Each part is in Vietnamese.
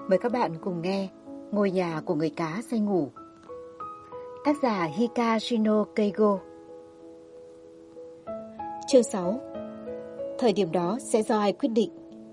Mời các bạn cùng nghe Ngôi nhà của người cá say ngủ. Tác giả Higashino Keigo. Chương 6. Thời điểm đó sẽ do ai quyết định.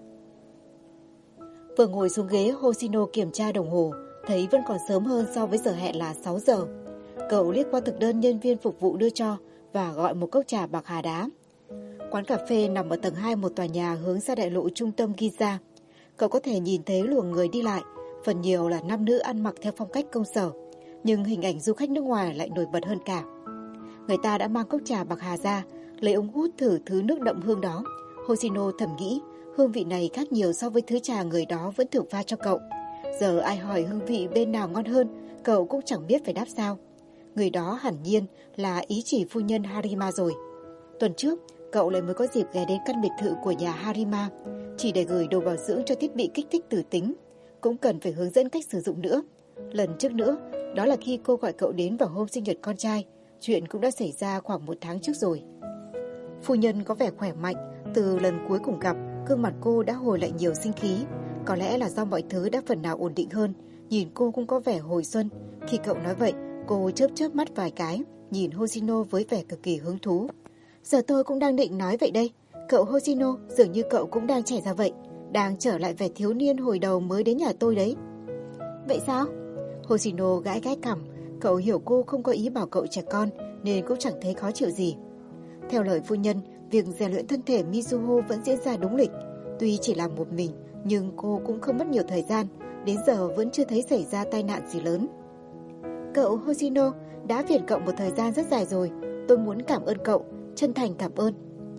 Vừa ngồi xuống ghế, Hoshino kiểm tra đồng hồ, thấy vẫn còn sớm hơn so với giờ hẹn là 6 giờ. Cậu liếc qua thực đơn nhân viên phục vụ đưa cho và gọi một cốc trà bạc hà đá. Quán cà phê nằm ở tầng 2 một tòa nhà hướng ra đại lộ trung tâm Ginza. Cậu có thể nhìn thấy luồng người đi lại, phần nhiều là nam nữ ăn mặc theo phong cách công sở, nhưng hình ảnh du khách nước ngoài lại nổi bật hơn cả. Người ta đã mang cốc trà bạc hà ra, lấy ống hút thử thứ nước đậm hương đó. Hoshino thầm nghĩ, hương vị này khác nhiều so với thứ trà người đó vẫn thường pha cho cậu. Giờ ai hỏi hương vị bên nào ngon hơn, cậu cũng chẳng biết phải đáp sao. Người đó hẳn nhiên là ý chỉ phu nhân Harima rồi. Tuần trước, cậu lại mới có dịp ghé đến căn biệt thự của nhà Harima, chỉ để gửi đồ bảo dưỡng cho thiết bị kích thích tử tính. Cũng cần phải hướng dẫn cách sử dụng nữa. Lần trước nữa, đó là khi cô gọi cậu đến vào hôm sinh nhật con trai. Chuyện cũng đã xảy ra khoảng 1 tháng trước rồi. Phu nhân có vẻ khỏe mạnh. Từ lần cuối cùng gặp, gương mặt cô đã hồi lại nhiều sinh khí. Có lẽ là do mọi thứ đã phần nào ổn định hơn. Nhìn cô cũng có vẻ hồi xuân. Khi cậu nói vậy, cô chớp chớp mắt vài cái, nhìn Hoshino với vẻ cực kỳ hứng thú. Giờ tôi cũng đang định nói vậy đây. Cậu Hoshino, dường như cậu cũng đang trẻ ra vậy, đang trở lại vẻ thiếu niên hồi đầu mới đến nhà tôi đấy. Vậy sao? Hoshino gãi gãi cằm. Cậu hiểu cô không có ý bảo cậu trẻ con, nên cũng chẳng thấy khó chịu gì. Theo lời phu nhân, việc rèn luyện thân thể Mizuho vẫn diễn ra đúng lịch. Tuy chỉ làm một mình, nhưng cô cũng không mất nhiều thời gian. Đến giờ vẫn chưa thấy xảy ra tai nạn gì lớn. Cậu Hoshino, đã phiền cậu một thời gian rất dài rồi. Tôi muốn cảm ơn cậu, chân thành cảm ơn.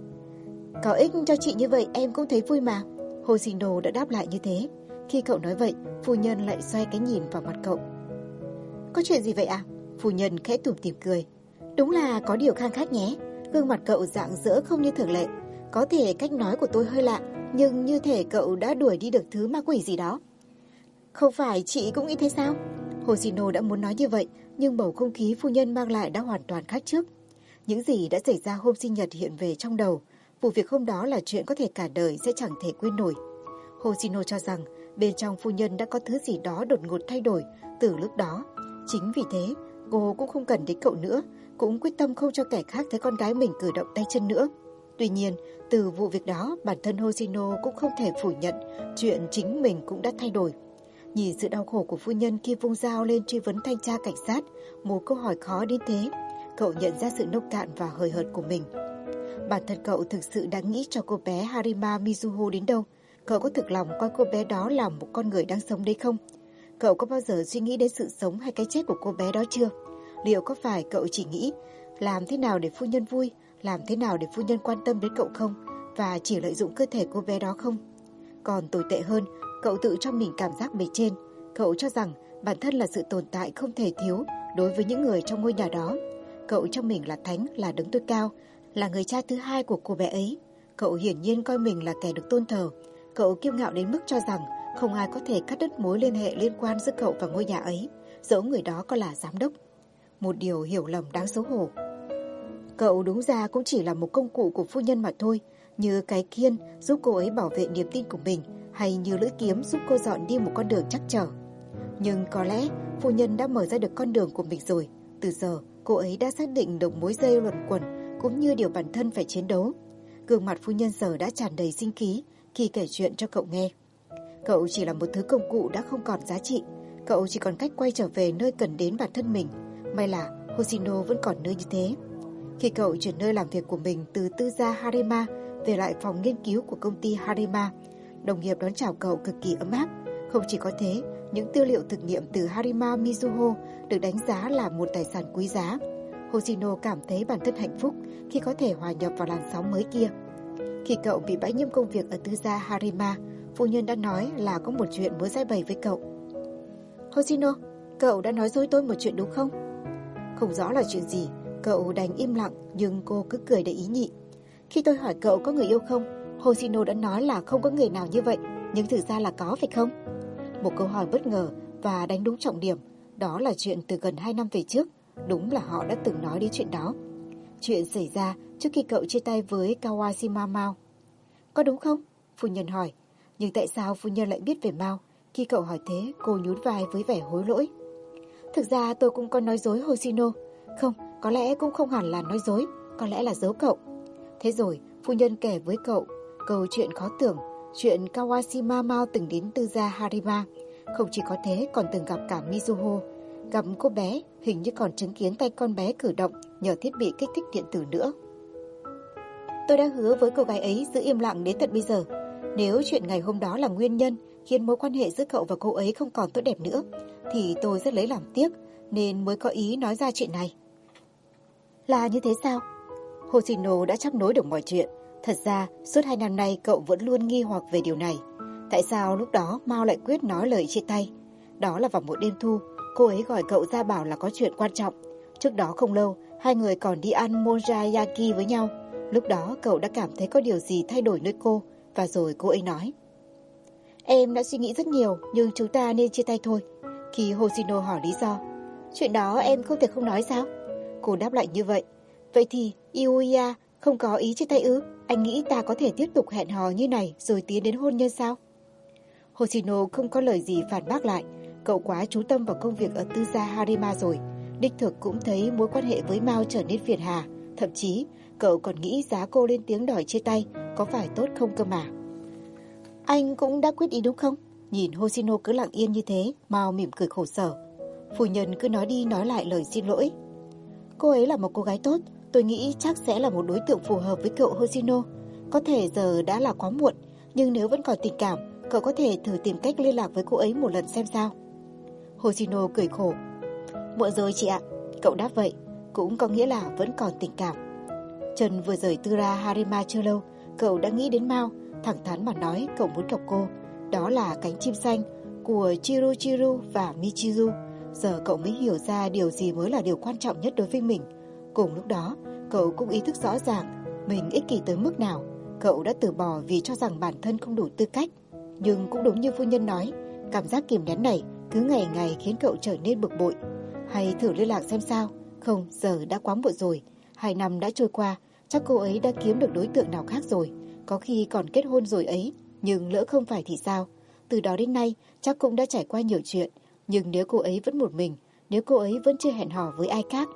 Có ích cho chị như vậy em cũng thấy vui mà. Hoshino đã đáp lại như thế. Khi cậu nói vậy, phu nhân lại xoay cái nhìn vào mặt cậu. Có chuyện gì vậy à? Phu nhân khẽ tủm tỉm cười. Đúng là có điều khang khác nhé. Gương mặt cậu rạng rỡ không như thường lệ. Có thể cách nói của tôi hơi lạ, nhưng như thể cậu đã đuổi đi được thứ ma quỷ gì đó. Không phải chị cũng nghĩ thế sao? Hoshino đã muốn nói như vậy, nhưng bầu không khí phu nhân mang lại đã hoàn toàn khác trước. Những gì đã xảy ra hôm sinh nhật hiện về trong đầu. Vụ việc hôm đó là chuyện có thể cả đời sẽ chẳng thể quên nổi. Hoshino cho rằng bên trong phu nhân đã có thứ gì đó đột ngột thay đổi từ lúc đó. Chính vì thế, cô cũng không cần đến cậu nữa, cũng quyết tâm không cho kẻ khác thấy con gái mình cử động tay chân nữa. Tuy nhiên, từ vụ việc đó, bản thân Hoshino cũng không thể phủ nhận chuyện chính mình cũng đã thay đổi. Nhìn sự đau khổ của phu nhân khi vung dao lên truy vấn thanh tra cảnh sát, một câu hỏi khó đến thế, cậu nhận ra sự nông cạn và hời hợt của mình. Bản thân cậu thực sự đã nghĩ cho cô bé Harima Mizuho đến đâu? Cậu có thực lòng coi cô bé đó là một con người đang sống đấy không? Cậu có bao giờ suy nghĩ đến sự sống hay cái chết của cô bé đó chưa? Liệu có phải cậu chỉ nghĩ làm thế nào để phu nhân vui, làm thế nào để phu nhân quan tâm đến cậu không? Và chỉ lợi dụng cơ thể cô bé đó không? Còn tồi tệ hơn, cậu tự cho mình cảm giác bề trên. Cậu cho rằng bản thân là sự tồn tại không thể thiếu đối với những người trong ngôi nhà đó. Cậu cho mình là thánh, là đấng tối cao, là người cha thứ hai của cô bé ấy. Cậu hiển nhiên coi mình là kẻ được tôn thờ. Cậu kiêu ngạo đến mức cho rằng không ai có thể cắt đứt mối liên hệ liên quan giữa cậu và ngôi nhà ấy, dẫu người đó có là giám đốc. Một điều hiểu lầm đáng xấu hổ. Cậu đúng ra cũng chỉ là một công cụ của phu nhân mà thôi, như cái khiên giúp cô ấy bảo vệ niềm tin của mình, hay như lưỡi kiếm giúp cô dọn đi một con đường trắc trở. Nhưng có lẽ phu nhân đã mở ra được con đường của mình rồi. Từ giờ, cô ấy đã xác định được mối dây luẩn quẩn cũng như điều bản thân phải chiến đấu. Gương mặt phu nhân giờ đã tràn đầy sinh khí khi kể chuyện cho cậu nghe. Cậu chỉ là một thứ công cụ đã không còn giá trị. Cậu chỉ còn cách quay trở về nơi cần đến bản thân mình. May là Hoshino vẫn còn nơi như thế. Khi cậu chuyển nơi làm việc của mình từ tư gia Harima về lại phòng nghiên cứu của công ty Harima, đồng nghiệp đón chào cậu cực kỳ ấm áp. Không chỉ có thế, những tư liệu thực nghiệm từ Harima Mizuho được đánh giá là một tài sản quý giá. Hoshino cảm thấy bản thân hạnh phúc khi có thể hòa nhập vào làn sóng mới kia. Khi cậu bị bãi nhiệm công việc ở tư gia Harima, phu nhân đã nói là có một chuyện muốn giải bày với cậu. Hoshino, cậu đã nói dối tôi một chuyện đúng không? Không rõ là chuyện gì, cậu đành im lặng, nhưng cô cứ cười đầy ý nhị. Khi tôi hỏi cậu có người yêu không, Hoshino đã nói là không có người nào như vậy, nhưng thực ra là có phải không? Một câu hỏi bất ngờ và đánh đúng trọng điểm. Đó là chuyện từ gần 2 năm về trước. Đúng là họ đã từng nói đến chuyện đó. Chuyện xảy ra trước khi cậu chia tay với Kawashima Mao. Có đúng không? Phu nhân hỏi. Nhưng tại sao phu nhân lại biết về Mao? Khi cậu hỏi thế, cô nhún vai với vẻ hối lỗi. Thực ra tôi cũng có nói dối Hoshino. Không, có lẽ cũng không hẳn là nói dối, có lẽ là giấu cậu. Thế rồi, phu nhân kể với cậu câu chuyện khó tưởng, chuyện Kawashima Mao từng đến tư gia Harima. Không chỉ có thế, còn từng gặp cả Mizuho. Gặp cô bé, hình như còn chứng kiến tay con bé cử động nhờ thiết bị kích thích điện tử nữa. Tôi đã hứa với cô gái ấy giữ im lặng đến tận bây giờ. Nếu chuyện ngày hôm đó là nguyên nhân khiến mối quan hệ giữa cậu và cô ấy không còn tốt đẹp nữa, thì tôi rất lấy làm tiếc, nên mới có ý nói ra chuyện này. Là như thế sao? Hoshino đã chấp nối được mọi chuyện. Thật ra, suốt 2 năm nay cậu vẫn luôn nghi hoặc về điều này. Tại sao lúc đó Mao lại quyết nói lời chia tay? Đó là vào một đêm thu, cô ấy gọi cậu ra bảo là có chuyện quan trọng. Trước đó không lâu, hai người còn đi ăn mochayaki với nhau. Lúc đó cậu đã cảm thấy có điều gì thay đổi nơi cô, và rồi cô ấy nói: Em đã suy nghĩ rất nhiều, nhưng chúng ta nên chia tay thôi. Khi Hoshino hỏi lý do: Chuyện đó em không thể không nói sao? Cô đáp lại như vậy. Vậy thì Iuya không có ý chia tay ư? Anh nghĩ ta có thể tiếp tục hẹn hò như này rồi tiến đến hôn nhân sao? Hoshino không có lời gì phản bác lại. Cậu quá chú tâm vào công việc ở tư gia Harima rồi. Đích thực cũng thấy mối quan hệ với Mao trở nên phiền hà. Thậm chí cậu còn nghĩ giá cô lên tiếng đòi chia tay có phải tốt không cơ mà. Anh cũng đã quyết ý đúng không? Nhìn Hoshino cứ lặng yên như thế, Mao mỉm cười khổ sở. Phu nhân cứ nói đi nói lại lời xin lỗi. Cô ấy là một cô gái tốt, tôi nghĩ chắc sẽ là một đối tượng phù hợp với cậu Hoshino. Có thể giờ đã là quá muộn, nhưng nếu vẫn còn tình cảm, cậu có thể thử tìm cách liên lạc với cô ấy một lần xem sao. Hoshino cười khổ. Muộn rồi chị ạ. Cậu đáp vậy, cũng có nghĩa là vẫn còn tình cảm. Trần vừa rời tư gia Harima chưa lâu, cậu đã nghĩ đến Mao, thẳng thắn mà nói cậu muốn gặp cô. Đó là cánh chim xanh của Chiruchiru và Michiru. Giờ cậu mới hiểu ra điều gì mới là điều quan trọng nhất đối với mình. Cùng lúc đó, cậu cũng ý thức rõ ràng mình ích kỷ tới mức nào. Cậu đã từ bỏ vì cho rằng bản thân không đủ tư cách. Nhưng cũng đúng như phu nhân nói, cảm giác kìm nén này cứ ngày ngày khiến cậu trở nên bực bội. Hay thử liên lạc xem sao? Không, giờ đã quá muộn rồi. 2 năm đã trôi qua, chắc cô ấy đã kiếm được đối tượng nào khác rồi. Có khi còn kết hôn rồi ấy. Nhưng lỡ không phải thì sao? Từ đó đến nay chắc cũng đã trải qua nhiều chuyện. Nhưng nếu cô ấy vẫn một mình, nếu cô ấy vẫn chưa hẹn hò với ai khác.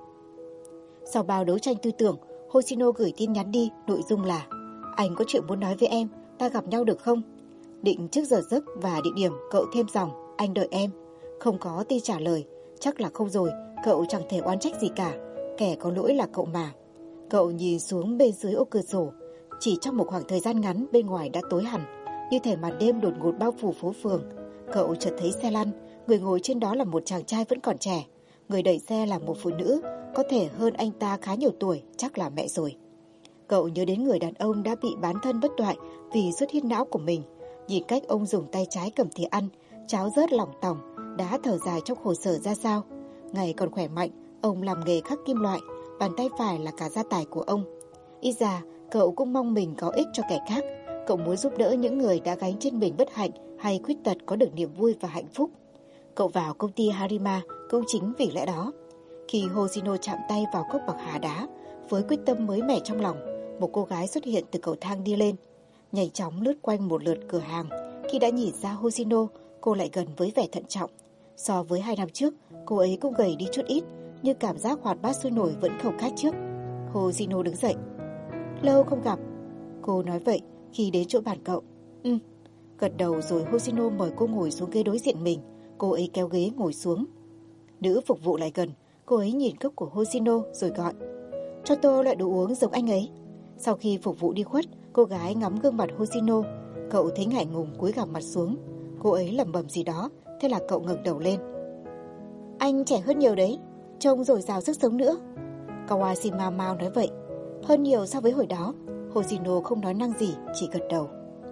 Sau bao đấu tranh tư tưởng, Hoshino gửi tin nhắn đi, nội dung là: Anh có chuyện muốn nói với em, ta gặp nhau được không? Định trước giờ giấc và địa điểm cậu thêm dòng: Anh đợi em. Không có tin trả lời, chắc là không rồi, cậu chẳng thể oán trách gì cả. Kẻ có lỗi là cậu mà. Cậu nhìn xuống bên dưới ô cửa sổ. Chỉ trong một khoảng thời gian ngắn, bên ngoài đã tối hẳn, như thể màn đêm đột ngột bao phủ phố phường. Cậu chợt thấy xe lăn, người ngồi trên đó là một chàng trai vẫn còn trẻ. Người đẩy xe là một phụ nữ, có thể hơn anh ta khá nhiều tuổi, chắc là mẹ rồi. Cậu nhớ đến người đàn ông đã bị bán thân bất toại vì xuất huyết não của mình. Nhìn cách ông dùng tay trái cầm thìa ăn, cháo rớt lỏng tỏng, đã thở dài trong khổ sở ra sao. Ngày còn khỏe mạnh, ông làm nghề khắc kim loại, bàn tay phải là cả gia tài của ông. Ít ra, cậu cũng mong mình có ích cho kẻ khác. Cậu muốn giúp đỡ những người đã gánh trên mình bất hạnh hay khuyết tật có được niềm vui và hạnh phúc. Cậu vào công ty Harima cũng chính vì lẽ đó. Khi Hoshino chạm tay vào cốc bạc hà đá, với quyết tâm mới mẻ trong lòng, một cô gái xuất hiện từ cầu thang đi lên. Nhanh chóng lướt quanh một lượt cửa hàng. Khi đã nhìn ra Hoshino, cô lại gần với vẻ thận trọng. So với 2 năm trước, cô ấy cũng gầy đi chút ít, nhưng cảm giác hoạt bát sôi nổi vẫn không khác trước. Hoshino đứng dậy. Lâu không gặp. Cô nói vậy khi đến chỗ bàn cậu. Gật đầu rồi Hoshino mời cô ngồi xuống ghế đối diện mình. Cô ấy kéo ghế ngồi xuống. Nữ phục vụ lại gần. Cô ấy nhìn cốc của Hoshino rồi gọi: Cho tôi loại đồ uống giống anh ấy. Sau khi phục vụ đi khuất, cô gái ngắm gương mặt Hoshino. Cậu thấy ngại ngùng cúi gằm mặt xuống. Cô ấy lẩm bẩm gì đó, thế là cậu ngẩng đầu lên. Anh trẻ hơn nhiều đấy, trông dồi dào sức sống nữa. Kawashima Mao nói vậy. Hơn nhiều so với hồi đó. Hoshino không nói năng gì, chỉ gật đầu.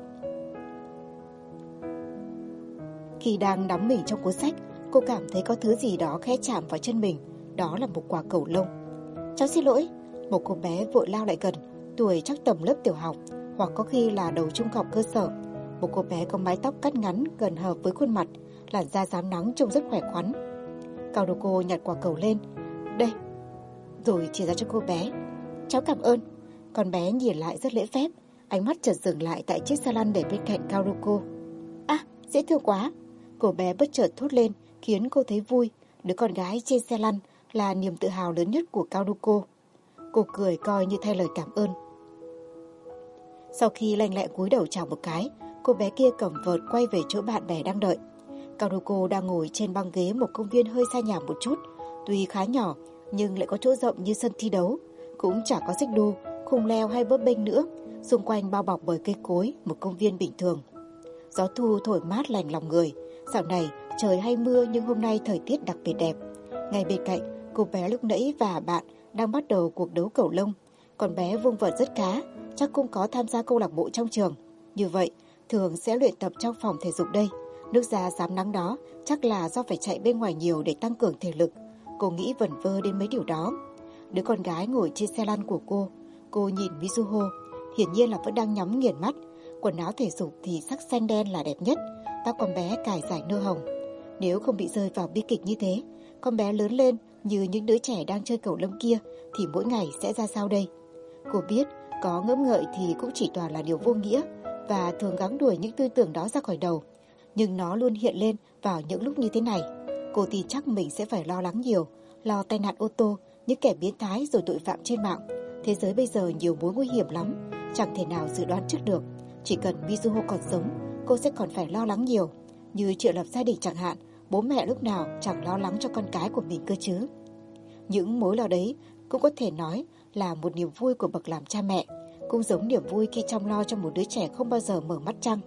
Khi đang đắm mình trong cuốn sách, cô cảm thấy có thứ gì đó khẽ chạm vào chân mình. Đó là một quả cầu lông. Cháu xin lỗi. Một cô bé vội lao lại gần, tuổi chắc tầm lớp tiểu học, hoặc có khi là đầu trung học cơ sở. Một cô bé có mái tóc cắt ngắn gần hợp với khuôn mặt, làn da rám nắng trông rất khỏe khoắn. Kaoruko nhặt quả cầu lên. Đây. Rồi chỉ ra cho cô bé. Cháu cảm ơn. Con bé nhìn lại rất lễ phép. Ánh mắt chợt dừng lại tại chiếc xe lăn để bên cạnh Kaoruko. À, dễ thương quá. Cô bé bất chợt thốt lên, khiến cô thấy vui. Đứa con gái trên xe lăn là niềm tự hào lớn nhất của Karuko. Cô cười coi như thay lời cảm ơn. Sau khi lanh lẹ cúi đầu chào một cái, cô bé kia cầm vợt quay về chỗ bạn bè đang đợi. Karuko đang ngồi trên băng ghế một công viên hơi xa nhà một chút. Tuy khá nhỏ, nhưng lại có chỗ rộng như sân thi đấu. Cũng chả có xích đu, khung leo hay bấp bênh nữa. Xung quanh bao bọc bởi cây cối, một công viên bình thường. Gió thu thổi mát lành lòng người. Dạo này trời hay mưa nhưng hôm nay thời tiết đặc biệt đẹp. Ngay bên cạnh, cô bé lúc nãy và bạn đang bắt đầu cuộc đấu cầu lông. Con bé vung vợt rất khá, chắc cũng có tham gia câu lạc bộ trong trường. Như vậy, thường sẽ luyện tập trong phòng thể dục đây. Nước da rám nắng đó chắc là do phải chạy bên ngoài nhiều để tăng cường thể lực. Cô nghĩ vẩn vơ đến mấy điều đó. Đứa con gái ngồi trên xe lăn của cô nhìn Mizuho, hiển nhiên là vẫn đang nhắm nghiền mắt. Quần áo thể dục thì sắc xanh đen là đẹp nhất, tóc con bé cài dài nơ hồng. Nếu không bị rơi vào bi kịch như thế, con bé lớn lên như những đứa trẻ đang chơi cầu lông kia thì mỗi ngày sẽ ra sao đây? Cô biết có ngẫm ngợi thì cũng chỉ toàn là điều vô nghĩa và thường gắng đuổi những tư tưởng đó ra khỏi đầu. Nhưng nó luôn hiện lên vào những lúc như thế này. Cô tin chắc mình sẽ phải lo lắng nhiều, lo tai nạn ô tô, những kẻ biến thái rồi tội phạm trên mạng. Thế giới bây giờ nhiều mối nguy hiểm lắm, chẳng thể nào dự đoán trước được. Chỉ cần Mizuho còn sống, cô sẽ còn phải lo lắng nhiều. Như chuyện lập gia đình chẳng hạn, bố mẹ lúc nào chẳng lo lắng cho con cái của mình cơ chứ. Những mối lo đấy cũng có thể nói là một niềm vui của bậc làm cha mẹ, cũng giống niềm vui khi chăm lo cho một đứa trẻ không bao giờ mở mắt trăng.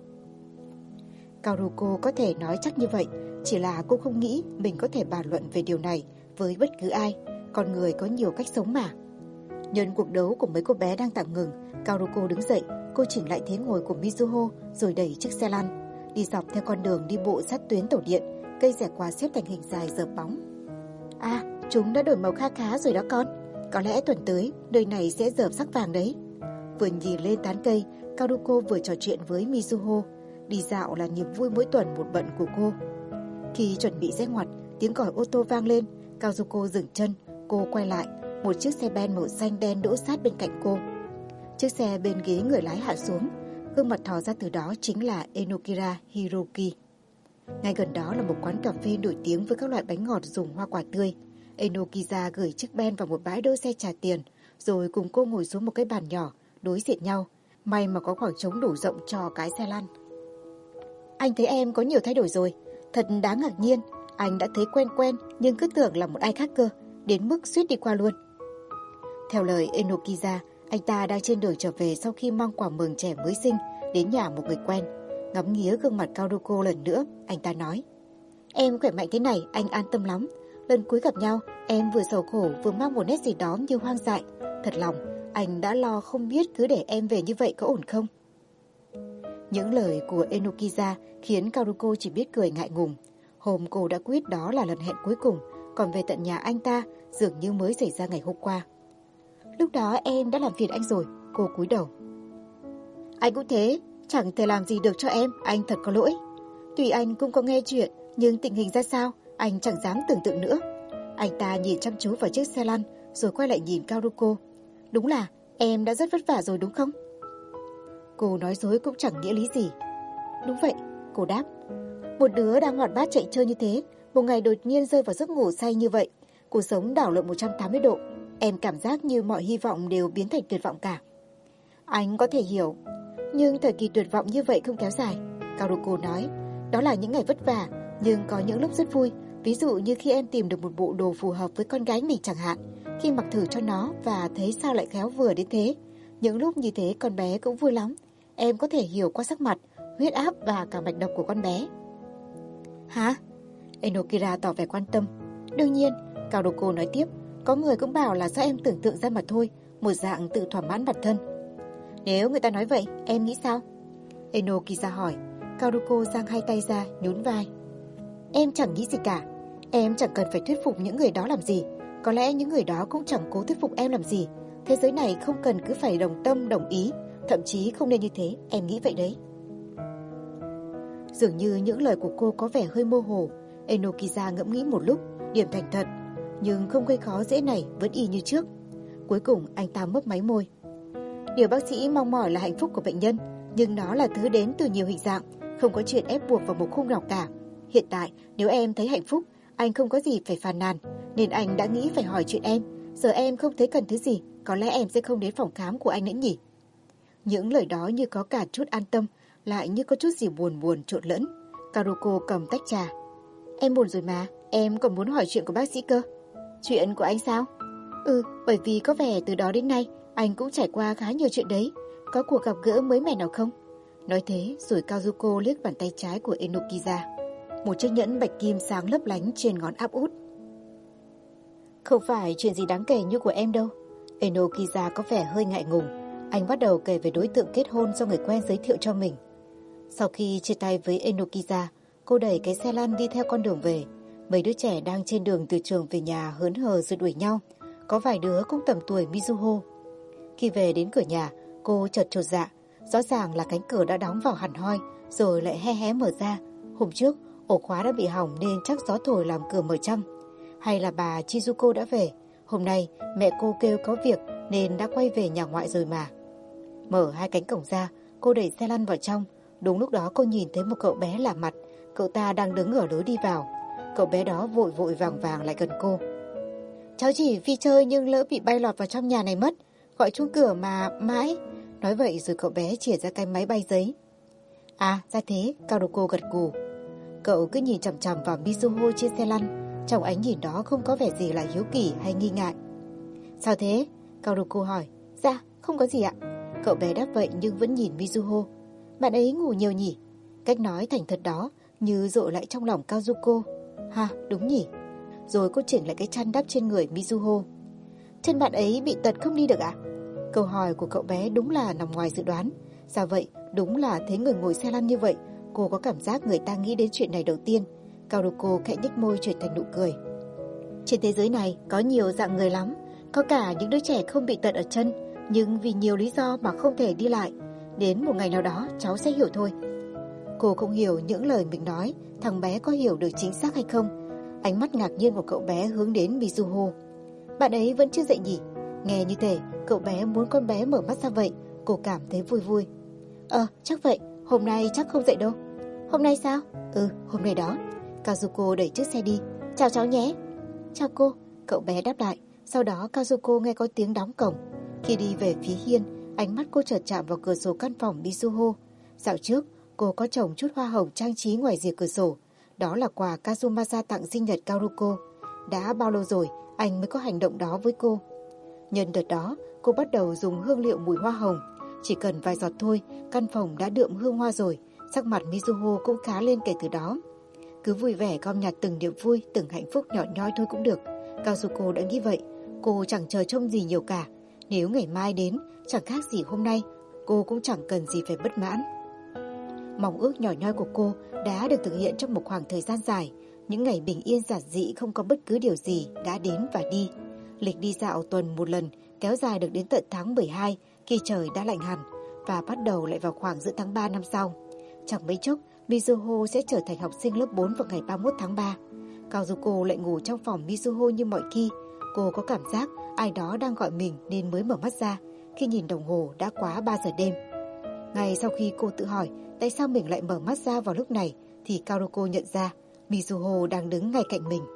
Karuko có thể nói chắc như vậy, chỉ là cô không nghĩ mình có thể bàn luận về điều này với bất cứ ai. Con người có nhiều cách sống mà. Nhân cuộc đấu của mấy cô bé đang tạm ngừng, Karuko đứng dậy, cô chỉnh lại thế ngồi của Mizuho rồi đẩy chiếc xe lăn. Đi dọc theo con đường đi bộ sát tuyến tổ điện, cây rẻ quà xếp thành hình dài dợp bóng. À, chúng đã đổi màu kha khá rồi đó con. Có lẽ tuần tới, nơi này sẽ dợp sắc vàng đấy. Vừa nhìn lên tán cây, Karuko vừa trò chuyện với Mizuho. Đi dạo là niềm vui mỗi tuần một bận của cô. Khi chuẩn bị rẽ ngoặt, tiếng còi ô tô vang lên. Kazuko dừng chân, cô quay lại. Một chiếc xe ben màu xanh đen đỗ sát bên cạnh cô. Chiếc xe bên ghế người lái hạ xuống. Gương mặt thò ra từ đó chính là Enokira Hiroki. Ngay gần đó là một quán cà phê nổi tiếng với các loại bánh ngọt dùng hoa quả tươi. Enokiza gửi chiếc ben vào một bãi đỗ xe trả tiền, rồi cùng cô ngồi xuống một cái bàn nhỏ đối diện nhau. May mà có khoảng trống đủ rộng cho cái xe lăn. Anh thấy em có nhiều thay đổi rồi, thật đáng ngạc nhiên. Anh đã thấy quen quen nhưng cứ tưởng là một ai khác cơ, đến mức suýt đi qua luôn. Theo lời Enokiza, anh ta đang trên đường trở về sau khi mang quà mừng trẻ mới sinh đến nhà một người quen. Ngắm nghía gương mặt Karuko lần nữa, anh ta nói: Em khỏe mạnh thế này, anh an tâm lắm. Lần cuối gặp nhau, em vừa sầu khổ vừa mang một nét gì đó như hoang dại. Thật lòng, anh đã lo không biết cứ để em về như vậy có ổn không? Những lời của Enokiza khiến Karuko chỉ biết cười ngại ngùng. Hôm cô đã quyết đó là lần hẹn cuối cùng, còn về tận nhà anh ta dường như mới xảy ra ngày hôm qua. Lúc đó em đã làm phiền anh rồi, cô cúi đầu. Anh cũng thế, chẳng thể làm gì được cho em, anh thật có lỗi. Tuy anh cũng có nghe chuyện, nhưng tình hình ra sao, anh chẳng dám tưởng tượng nữa. Anh ta nhìn chăm chú vào chiếc xe lăn, rồi quay lại nhìn Karuko. Đúng là em đã rất vất vả rồi đúng không? Cô nói dối cũng chẳng nghĩa lý gì. Đúng vậy, cô đáp. Một đứa đang hoạt bát chạy chơi như thế, một ngày đột nhiên rơi vào giấc ngủ say như vậy. Cuộc sống đảo lộn 180 độ. Em cảm giác như mọi hy vọng đều biến thành tuyệt vọng cả. Anh có thể hiểu, nhưng thời kỳ tuyệt vọng như vậy không kéo dài. Karuko nói, đó là những ngày vất vả, nhưng có những lúc rất vui. Ví dụ như khi em tìm được một bộ đồ phù hợp với con gái mình chẳng hạn. Khi mặc thử cho nó và thấy sao lại khéo vừa đến thế. Những lúc như thế con bé cũng vui lắm. Em có thể hiểu qua sắc mặt, huyết áp và cả mạch đập của con bé. Hả? Enokira tỏ vẻ quan tâm. Đương nhiên, Karuko nói tiếp, có người cũng bảo là do em tưởng tượng ra mà thôi, một dạng tự thỏa mãn bản thân. Nếu người ta nói vậy, em nghĩ sao? Enokiza hỏi. Karuko giang hai tay ra, nhún vai. Em chẳng nghĩ gì cả. Em chẳng cần phải thuyết phục những người đó làm gì. Có lẽ những người đó cũng chẳng cố thuyết phục em làm gì. Thế giới này không cần cứ phải đồng tâm, đồng ý. Thậm chí không nên như thế, em nghĩ vậy đấy. Dường như những lời của cô có vẻ hơi mơ hồ. Enokiza ngẫm nghĩ một lúc, điểm thành thật. Nhưng không gây khó dễ này vẫn y như trước. Cuối cùng anh ta mấp máy môi. Điều bác sĩ mong mỏi là hạnh phúc của bệnh nhân, nhưng nó là thứ đến từ nhiều hình dạng, không có chuyện ép buộc vào một khung nào cả. Hiện tại, nếu em thấy hạnh phúc, anh không có gì phải phàn nàn, nên anh đã nghĩ phải hỏi chuyện em. Giờ em không thấy cần thứ gì, có lẽ em sẽ không đến phòng khám của anh nữa nhỉ? Những lời đó như có cả chút an tâm, lại như có chút gì buồn buồn trộn lẫn. Karuko cầm tách trà. Em buồn rồi mà, em còn muốn hỏi chuyện của bác sĩ cơ. Chuyện của anh sao? Bởi vì có vẻ từ đó đến nay, anh cũng trải qua khá nhiều chuyện đấy. Có cuộc gặp gỡ mới mẻ nào không? Nói thế rồi Kazuko liếc bàn tay trái của Enokiza. Một chiếc nhẫn bạch kim sáng lấp lánh trên ngón áp út. Không phải chuyện gì đáng kể như của em đâu. Enokiza có vẻ hơi ngại ngùng. Anh bắt đầu kể về đối tượng kết hôn do người quen giới thiệu cho mình. Sau khi chia tay với Enokiza, cô đẩy cái xe lăn đi theo con đường về. Mấy đứa trẻ đang trên đường từ trường về nhà hớn hở rượt đuổi nhau. Có vài đứa cũng tầm tuổi Mizuho. Khi về đến cửa nhà, cô chợt chột dạ. Rõ ràng là cánh cửa đã đóng vào hẳn hoi, rồi lại hé hé mở ra. Hôm trước, ổ khóa đã bị hỏng nên chắc gió thổi làm cửa mở chăng. Hay là bà Chizuko đã về? Hôm nay mẹ cô kêu có việc nên đã quay về nhà ngoại rồi mà. Mở hai cánh cổng ra, cô đẩy xe lăn vào trong. Đúng lúc đó cô nhìn thấy một cậu bé lạ mặt. Cậu ta đang đứng ở lối đi vào. Cậu bé đó vội vội vàng vàng lại gần cô. Cháu chỉ phi chơi nhưng lỡ bị bay lọt vào trong nhà này mất. Gọi chuông cửa mà mãi. Nói vậy rồi cậu bé chìa ra cái máy bay giấy. À ra thế, Karuko gật gù. Cậu cứ nhìn chằm chằm vào Mizuho trên xe lăn. Trong ánh nhìn đó không có vẻ gì là hiếu kỳ hay nghi ngại. Sao thế? Karuko hỏi. Dạ, không có gì ạ. Cậu bé đáp vậy nhưng vẫn nhìn Mizuho. Bạn ấy ngủ nhiều nhỉ? Cách nói thành thật đó như dội lại trong lòng Kazuko. Ha, đúng nhỉ. Rồi cô chỉnh lại cái chăn đắp trên người Mizuho. Chân bạn ấy bị tật không đi được ạ? Câu hỏi của cậu bé đúng là nằm ngoài dự đoán. Sao vậy? Đúng là thấy người ngồi xe lăn như vậy, cô có cảm giác người ta nghĩ đến chuyện này đầu tiên. Karuko khẽ nhếch môi chuyển thành nụ cười. Trên thế giới này có nhiều dạng người lắm. Có cả những đứa trẻ không bị tật ở chân, nhưng vì nhiều lý do mà không thể đi lại. Đến một ngày nào đó cháu sẽ hiểu thôi. Cô không hiểu những lời mình nói, thằng bé có hiểu được chính xác hay không. Ánh mắt ngạc nhiên của cậu bé hướng đến Mizuho. Bạn ấy vẫn chưa dậy nhỉ? Nghe như thế, cậu bé muốn con bé mở mắt ra vậy. Cô cảm thấy vui vui. Chắc vậy, hôm nay chắc không dậy đâu. Hôm nay sao? Hôm nay đó. Kazuko đẩy chiếc xe đi. Chào cháu nhé. Chào cô, cậu bé đáp lại. Sau đó Kazuko nghe có tiếng đóng cổng. Khi đi về phía hiên, ánh mắt cô chợt chạm vào cửa sổ căn phòng Mizuho. Dạo trước, cô có trồng chút hoa hồng trang trí ngoài rìa cửa sổ. Đó là quà Kazumasa tặng sinh nhật Karuko. Đã bao lâu rồi anh mới có hành động đó với cô? Nhân đợt đó, cô bắt đầu dùng hương liệu mùi hoa hồng. Chỉ cần vài giọt thôi, căn phòng đã đượm hương hoa rồi. Sắc mặt Mizuho cũng khá lên kể từ đó. Cứ vui vẻ gom nhặt từng niềm vui, từng hạnh phúc nhỏ nhoi thôi cũng được. Kazuko đã nghĩ vậy. Cô chẳng chờ trông gì nhiều cả. Nếu ngày mai đến, chẳng khác gì hôm nay, cô cũng chẳng cần gì phải bất mãn. Mong ước nhỏ nhoi của cô đã được thực hiện trong một khoảng thời gian dài. Những ngày bình yên giản dị không có bất cứ điều gì đã đến và đi. Lịch đi dạo tuần một lần kéo dài được đến tận tháng 12 khi trời đã lạnh hẳn và bắt đầu lại vào khoảng giữa tháng 3 năm sau. Chẳng mấy chốc, Mizuho sẽ trở thành học sinh lớp 4 vào ngày 31 tháng 3. Kazuko lại ngủ trong phòng Mizuho như mọi khi. Cô có cảm giác ai đó đang gọi mình nên mới mở mắt ra. Khi nhìn đồng hồ đã quá 3 giờ đêm. Ngay sau khi cô tự hỏi tại sao mình lại mở mắt ra vào lúc này thì Karuko nhận ra Mizuho đang đứng ngay cạnh mình.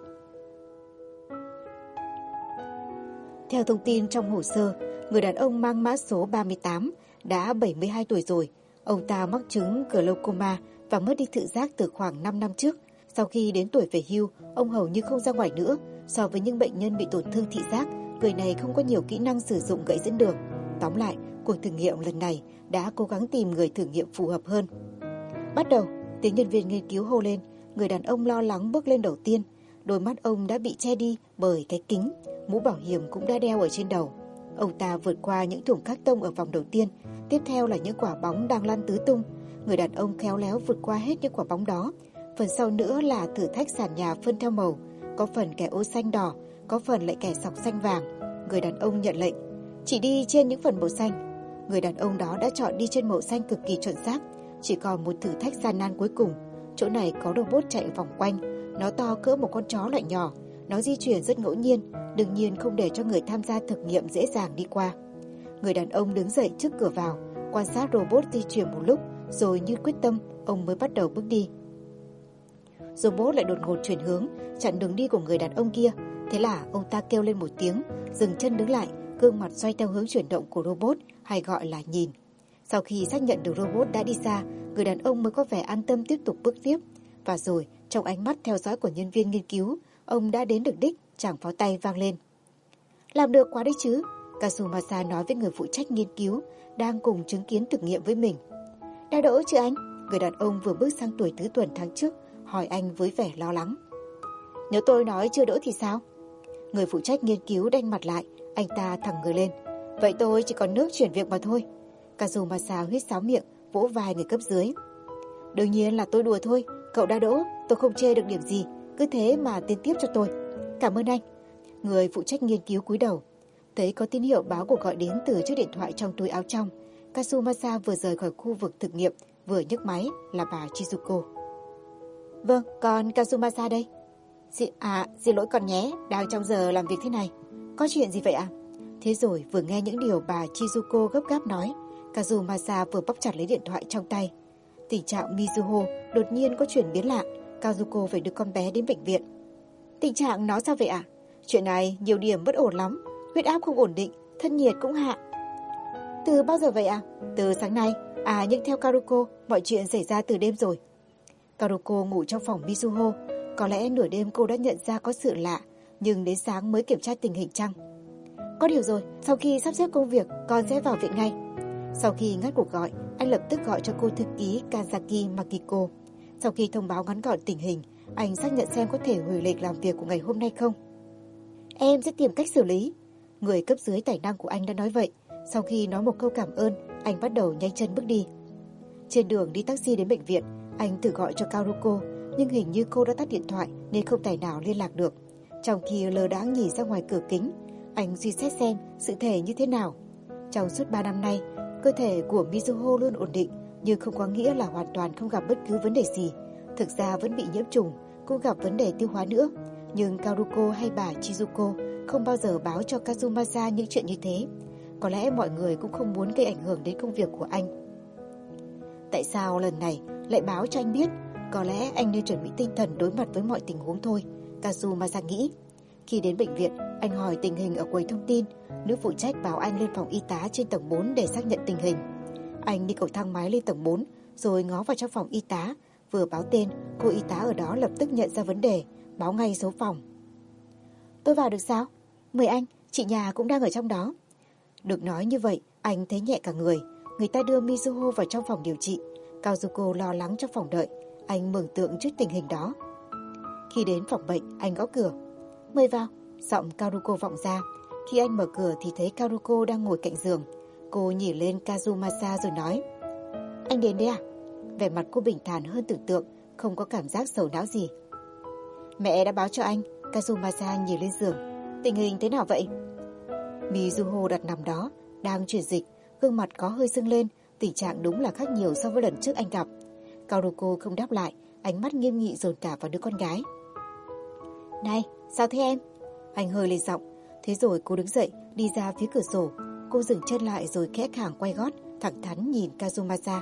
Theo thông tin trong hồ sơ, người đàn ông mang mã số 38 đã 72 tuổi rồi. Ông ta mắc chứng glaucoma và mất đi thị giác từ khoảng 5 năm trước. Sau khi đến tuổi về hưu, ông hầu như không ra ngoài nữa. So với những bệnh nhân bị tổn thương thị giác, người này không có nhiều kỹ năng sử dụng gậy dẫn đường. Tóm lại, cuộc thử nghiệm lần này đã cố gắng tìm người thử nghiệm phù hợp hơn. Bắt đầu, tiếng nhân viên nghiên cứu hô lên. Người đàn ông lo lắng bước lên đầu tiên. Đôi mắt ông đã bị che đi bởi cái kính. Mũ bảo hiểm cũng đã đeo ở trên đầu. Ông ta vượt qua những thùng cát tông ở vòng đầu tiên. Tiếp theo là những quả bóng đang lăn tứ tung. Người đàn ông khéo léo vượt qua hết những quả bóng đó. Phần sau nữa là thử thách sàn nhà phân theo màu. Có phần kẻ ô xanh đỏ, có phần lại kẻ sọc xanh vàng. Người đàn ông nhận lệnh chỉ đi trên những phần màu xanh. Người đàn ông đó đã chọn đi trên màu xanh cực kỳ chuẩn xác. Chỉ còn một thử thách gian nan cuối cùng. Chỗ này có robot chạy vòng quanh. Nó to cỡ một con chó loại nhỏ. Nó di chuyển rất ngẫu nhiên, đương nhiên không để cho người tham gia thực nghiệm dễ dàng đi qua. Người đàn ông đứng dậy trước cửa vào, quan sát robot di chuyển một lúc, rồi như quyết tâm, ông mới bắt đầu bước đi. Robot lại đột ngột chuyển hướng, chặn đường đi của người đàn ông kia. Thế là ông ta kêu lên một tiếng, dừng chân đứng lại, gương mặt xoay theo hướng chuyển động của robot, hay gọi là nhìn. Sau khi xác nhận được robot đã đi xa, người đàn ông mới có vẻ an tâm tiếp tục bước tiếp. Và rồi, trong ánh mắt theo dõi của nhân viên nghiên cứu, ông đã đến được đích, tràng pháo tay vang lên. Làm được quá đấy chứ, Kazumasa nói với người phụ trách nghiên cứu, đang cùng chứng kiến thực nghiệm với mình. Đã đỡ chưa anh? Người đàn ông vừa bước sang tuổi tứ tuần tháng trước, hỏi anh với vẻ lo lắng. Nếu tôi nói chưa đỡ thì sao? Người phụ trách nghiên cứu đanh mặt lại, anh ta thẳng người lên. Vậy tôi chỉ còn nước chuyển việc mà thôi. Kazumasa huýt sáo miệng, vỗ vai người cấp dưới. Đương nhiên là tôi đùa thôi, cậu đã đỗ, tôi không chê được điểm gì, cứ thế mà tiến tiếp cho tôi. Cảm ơn anh. Người phụ trách nghiên cứu cúi đầu. Thấy có tín hiệu báo cuộc gọi đến từ chiếc điện thoại trong túi áo trong. Kazumasa vừa rời khỏi khu vực thực nghiệm, vừa nhấc máy là bà Chizuko. Vâng, còn Kazumasa đây. Xin lỗi con nhé, đang trong giờ làm việc thế này. Có chuyện gì vậy ạ? Thế rồi vừa nghe những điều bà Chizuko gấp gáp nói, Kazumasa vừa bóp chặt lấy điện thoại trong tay. Tình trạng Mizuho đột nhiên có chuyển biến lạ, Kazuko phải đưa con bé đến bệnh viện. Tình trạng nó sao vậy ạ? Chuyện này nhiều điểm bất ổn lắm, huyết áp không ổn định, thân nhiệt cũng hạ. Từ bao giờ vậy ạ? Từ sáng nay. Nhưng theo Karuko, mọi chuyện xảy ra từ đêm rồi. Karuko ngủ trong phòng Mizuho. Có lẽ nửa đêm cô đã nhận ra có sự lạ, nhưng đến sáng mới kiểm tra tình hình chăng? Có điều rồi, sau khi sắp xếp công việc, con sẽ vào viện ngay. Sau khi ngắt cuộc gọi, anh lập tức gọi cho cô thư ký Kazaki Makiko. Sau khi thông báo ngắn gọn tình hình, anh xác nhận xem có thể hủy lịch làm việc của ngày hôm nay không. Em sẽ tìm cách xử lý. Người cấp dưới tài năng của anh đã nói vậy. Sau khi nói một câu cảm ơn, anh bắt đầu nhanh chân bước đi. Trên đường đi taxi đến bệnh viện, anh thử gọi cho Karuko, nhưng hình như cô đã tắt điện thoại nên không tài nào liên lạc được. Trong khi lơ đãng nhìn ra ngoài cửa kính, anh suy xét xem sự thể như thế nào. Trong suốt 3 năm nay, cơ thể của Mizuho luôn ổn định, nhưng không có nghĩa là hoàn toàn không gặp bất cứ vấn đề gì. Thực ra vẫn bị nhiễm trùng, cũng gặp vấn đề tiêu hóa nữa. Nhưng Karuko hay bà Chizuko không bao giờ báo cho Kazumasa những chuyện như thế. Có lẽ mọi người cũng không muốn gây ảnh hưởng đến công việc của anh. Tại sao lần này lại báo cho anh biết? Có lẽ anh nên chuẩn bị tinh thần đối mặt với mọi tình huống thôi, Kazumasa nghĩ. Khi đến bệnh viện, anh hỏi tình hình ở quầy thông tin. Nữ phụ trách bảo anh lên phòng y tá trên tầng 4 để xác nhận tình hình. Anh đi cầu thang máy lên tầng 4, rồi ngó vào trong phòng y tá. Vừa báo tên, cô y tá ở đó lập tức nhận ra vấn đề, báo ngay số phòng. Tôi vào được sao? Mời anh, chị nhà cũng đang ở trong đó. Được nói như vậy, anh thấy nhẹ cả người. Người ta đưa Mizuho vào trong phòng điều trị. Kazuko lo lắng trong phòng đợi. Anh mường tượng trước tình hình đó. Khi đến phòng bệnh, anh gõ cửa. Mời vào, giọng Karuko vọng ra. Khi anh mở cửa thì thấy Karuko đang ngồi cạnh giường. Cô nhìn lên Kazumasa rồi nói. Anh đến đấy à? Vẻ mặt cô bình thản hơn tưởng tượng, không có cảm giác sầu não gì. Mẹ đã báo cho anh. Kazumasa nhìn lên giường. Tình hình thế nào vậy? Mizuho đặt nằm đó, đang chuyển dịch, gương mặt có hơi sưng lên. Tình trạng đúng là khác nhiều so với lần trước anh gặp. Karuko không đáp lại, ánh mắt nghiêm nghị dồn cả vào đứa con gái. Này, sao thế em? Anh hơi lên giọng. Thế rồi cô đứng dậy, đi ra phía cửa sổ. Cô dừng chân lại rồi khẽ khàng quay gót, thẳng thắn nhìn Kazumasa.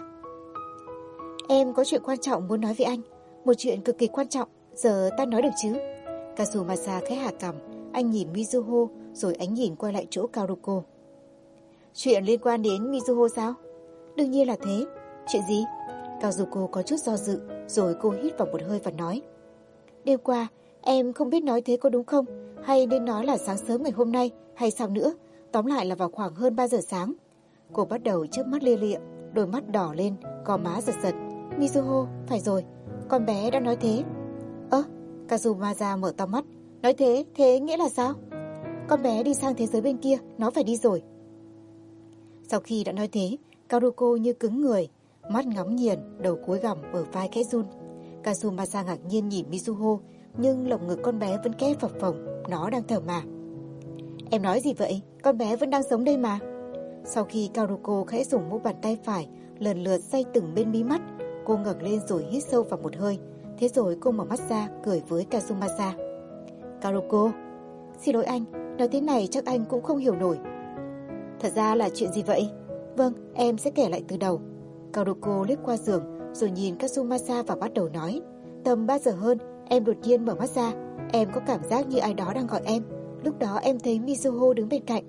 Em có chuyện quan trọng muốn nói với anh. Một chuyện cực kỳ quan trọng. Giờ ta nói được chứ? Kazumasa khẽ hạ cằm. Anh nhìn Mizuho rồi ánh nhìn quay lại chỗ Karuko. Chuyện liên quan đến Mizuho sao? Đương nhiên là thế. Chuyện gì? Kazuko có chút do dự, rồi cô hít vào một hơi và nói. Đêm qua, em không biết nói thế có đúng không? Hay nên nói là sáng sớm ngày hôm nay, hay sao nữa? Tóm lại là vào khoảng hơn 3 giờ sáng. Cô bắt đầu chớp mắt lia lịa, đôi mắt đỏ lên, gò má giật giật. Mizuho, phải rồi, con bé đã nói thế. Kazumasa mở to mắt. Nói thế, thế nghĩa là sao? Con bé đi sang thế giới bên kia, nó phải đi rồi. Sau khi đã nói thế, Karuko như cứng người, mắt ngắm nghiền, đầu cúi gằm ở vai khẽ run. Kazumasa ngạc nhiên nhìn Mizuho, nhưng lồng ngực con bé vẫn khẽ phập phồng, nó đang thở mà. Em nói gì vậy? Con bé vẫn đang sống đây mà. Sau khi Karuko khẽ dùng mu bàn tay phải lần lượt day từng bên mí mắt, cô ngẩng lên rồi hít sâu vào một hơi. Thế rồi cô mở mắt ra cười với Kazumasa. Karuko, xin lỗi anh, nói thế này chắc anh cũng không hiểu nổi. Thật ra là chuyện gì vậy? Vâng, em sẽ kể lại từ đầu. Karuko liếc qua giường rồi nhìn Kazumasa và bắt đầu nói. Tầm 3 giờ hơn, em đột nhiên mở mắt ra. Em có cảm giác như ai đó đang gọi em. Lúc đó em thấy Mizuho đứng bên cạnh.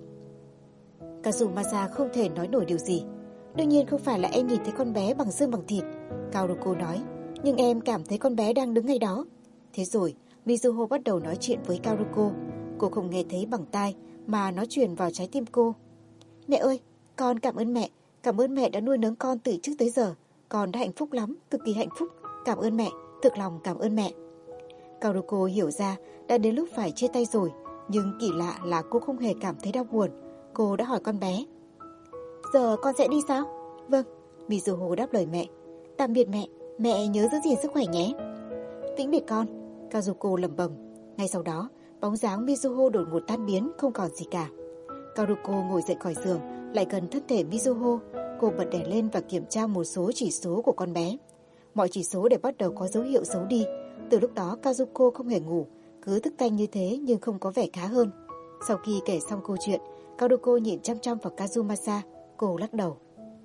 Kazumasa không thể nói nổi điều gì. Đương nhiên không phải là em nhìn thấy con bé bằng xương bằng thịt, Karuko nói. Nhưng em cảm thấy con bé đang đứng ngay đó. Thế rồi, Mizuho bắt đầu nói chuyện với Karuko. Cô không nghe thấy bằng tai mà nó truyền vào trái tim cô. Mẹ ơi, con cảm ơn mẹ. Cảm ơn mẹ đã nuôi nấng con từ trước tới giờ. Con đã hạnh phúc lắm, cực kỳ hạnh phúc. Cảm ơn mẹ, thực lòng cảm ơn mẹ. Karuko hiểu ra đã đến lúc phải chia tay rồi. Nhưng kỳ lạ là cô không hề cảm thấy đau buồn. Cô đã hỏi con bé. Giờ con sẽ đi sao? Vâng, Mizuho đáp lời mẹ. Tạm biệt mẹ, mẹ nhớ giữ gìn sức khỏe nhé. Vĩnh biệt con, Kazuko lẩm bẩm. Ngay sau đó, bóng dáng Mizuho đột ngột tan biến, không còn gì cả. Karuko ngồi dậy khỏi giường, lại gần thân thể Mizuho. Cô bật đèn lên và kiểm tra một số chỉ số của con bé. Mọi chỉ số đều bắt đầu có dấu hiệu xấu đi. Từ lúc đó Kazuko không hề ngủ, cứ thức canh như thế nhưng không có vẻ khá hơn. Sau khi kể xong câu chuyện, Karuko nhìn chăm chăm vào Kazumasa. Cô lắc đầu.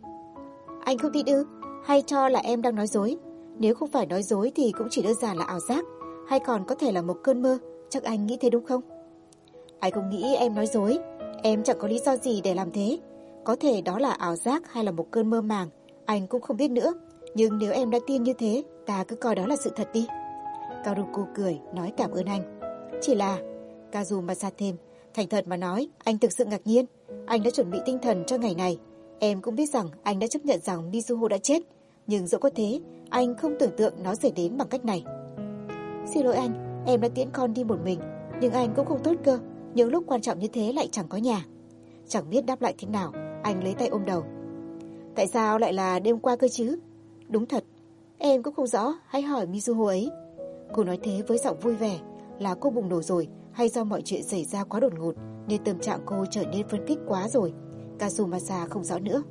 Anh không tin ư? Hay cho là em đang nói dối? Nếu không phải nói dối thì cũng chỉ đơn giản là ảo giác, hay còn có thể là một cơn mơ. Chắc anh nghĩ thế đúng không? Anh không nghĩ em nói dối. Em chẳng có lý do gì để làm thế. Có thể đó là ảo giác hay là một cơn mơ màng, anh cũng không biết nữa. Nhưng nếu em đã tin như thế, ta cứ coi đó là sự thật đi. Karuko cười, nói cảm ơn anh. Chỉ là, Kazumasa thêm, thành thật mà nói, anh thực sự ngạc nhiên. Anh đã chuẩn bị tinh thần cho ngày này. Em cũng biết rằng anh đã chấp nhận rằng Mizuho đã chết. Nhưng dẫu có thế, anh không tưởng tượng nó xảy đến bằng cách này. Xin lỗi anh, em đã tiễn con đi một mình. Nhưng anh cũng không tốt cơ. Những lúc quan trọng như thế lại chẳng có nhà. Chẳng biết đáp lại thế nào, anh lấy tay ôm đầu. Tại sao lại là đêm qua cơ chứ? Đúng thật, em cũng không rõ, hãy hỏi Mizuho ấy. Cô nói thế với giọng vui vẻ. Là cô bùng nổ rồi hay do mọi chuyện xảy ra quá đột ngột nên tâm trạng cô trở nên phấn khích quá rồi? Kazumasa không rõ nữa.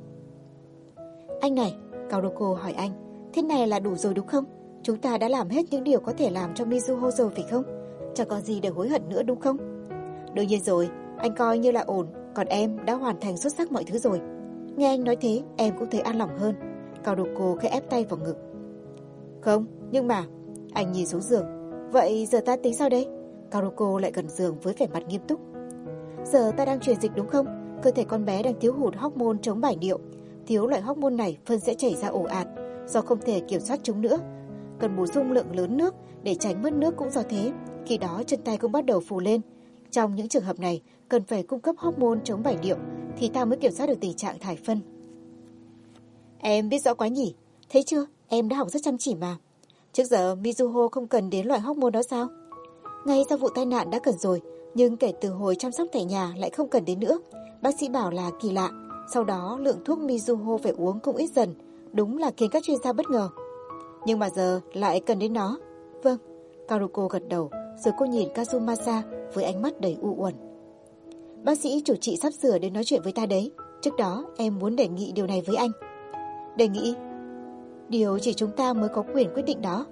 Anh này, Karuko hỏi anh, thế này là đủ rồi đúng không? Chúng ta đã làm hết những điều có thể làm cho Mizuho rồi phải không? Chẳng còn gì để hối hận nữa đúng không? Đương nhiên rồi, anh coi như là ổn. Còn em đã hoàn thành xuất sắc mọi thứ rồi. Nghe anh nói thế, em cũng thấy an lòng hơn. Karuko khẽ ép tay vào ngực. Không, nhưng mà... Anh nhìn xuống giường. Vậy giờ ta tính sao đây? Karuko lại gần giường với vẻ mặt nghiêm túc. Giờ ta đang truyền dịch đúng không? Cơ thể con bé đang thiếu hụt hormone chống bài điệu. Thiếu loại hormone này, phân sẽ chảy ra ồ ạt. Do không thể kiểm soát chúng nữa, cần bổ sung lượng lớn nước. Để tránh mất nước cũng do thế. Khi đó chân tay cũng bắt đầu phù lên. Trong những trường hợp này, cần phải cung cấp hormone chống bài điệu thì ta mới kiểm soát được tình trạng thải phân. Em biết rõ quá nhỉ? Thấy chưa? Em đã học rất chăm chỉ mà. Trước giờ Mizuho không cần đến loại hormone đó sao? Ngay sau vụ tai nạn đã cần rồi, nhưng kể từ hồi chăm sóc tại nhà lại không cần đến nữa. Bác sĩ bảo là kỳ lạ. Sau đó lượng thuốc Mizuho phải uống cũng ít dần. Đúng là khiến các chuyên gia bất ngờ. Nhưng mà giờ lại cần đến nó. Vâng, Karuko gật đầu. Rồi cô nhìn Kazumasa với ánh mắt đầy u uẩn. Bác sĩ chủ trị sắp sửa đến nói chuyện với ta đấy. Trước đó em muốn đề nghị điều này với anh. Đề nghị? Điều chỉ chúng ta mới có quyền quyết định đó.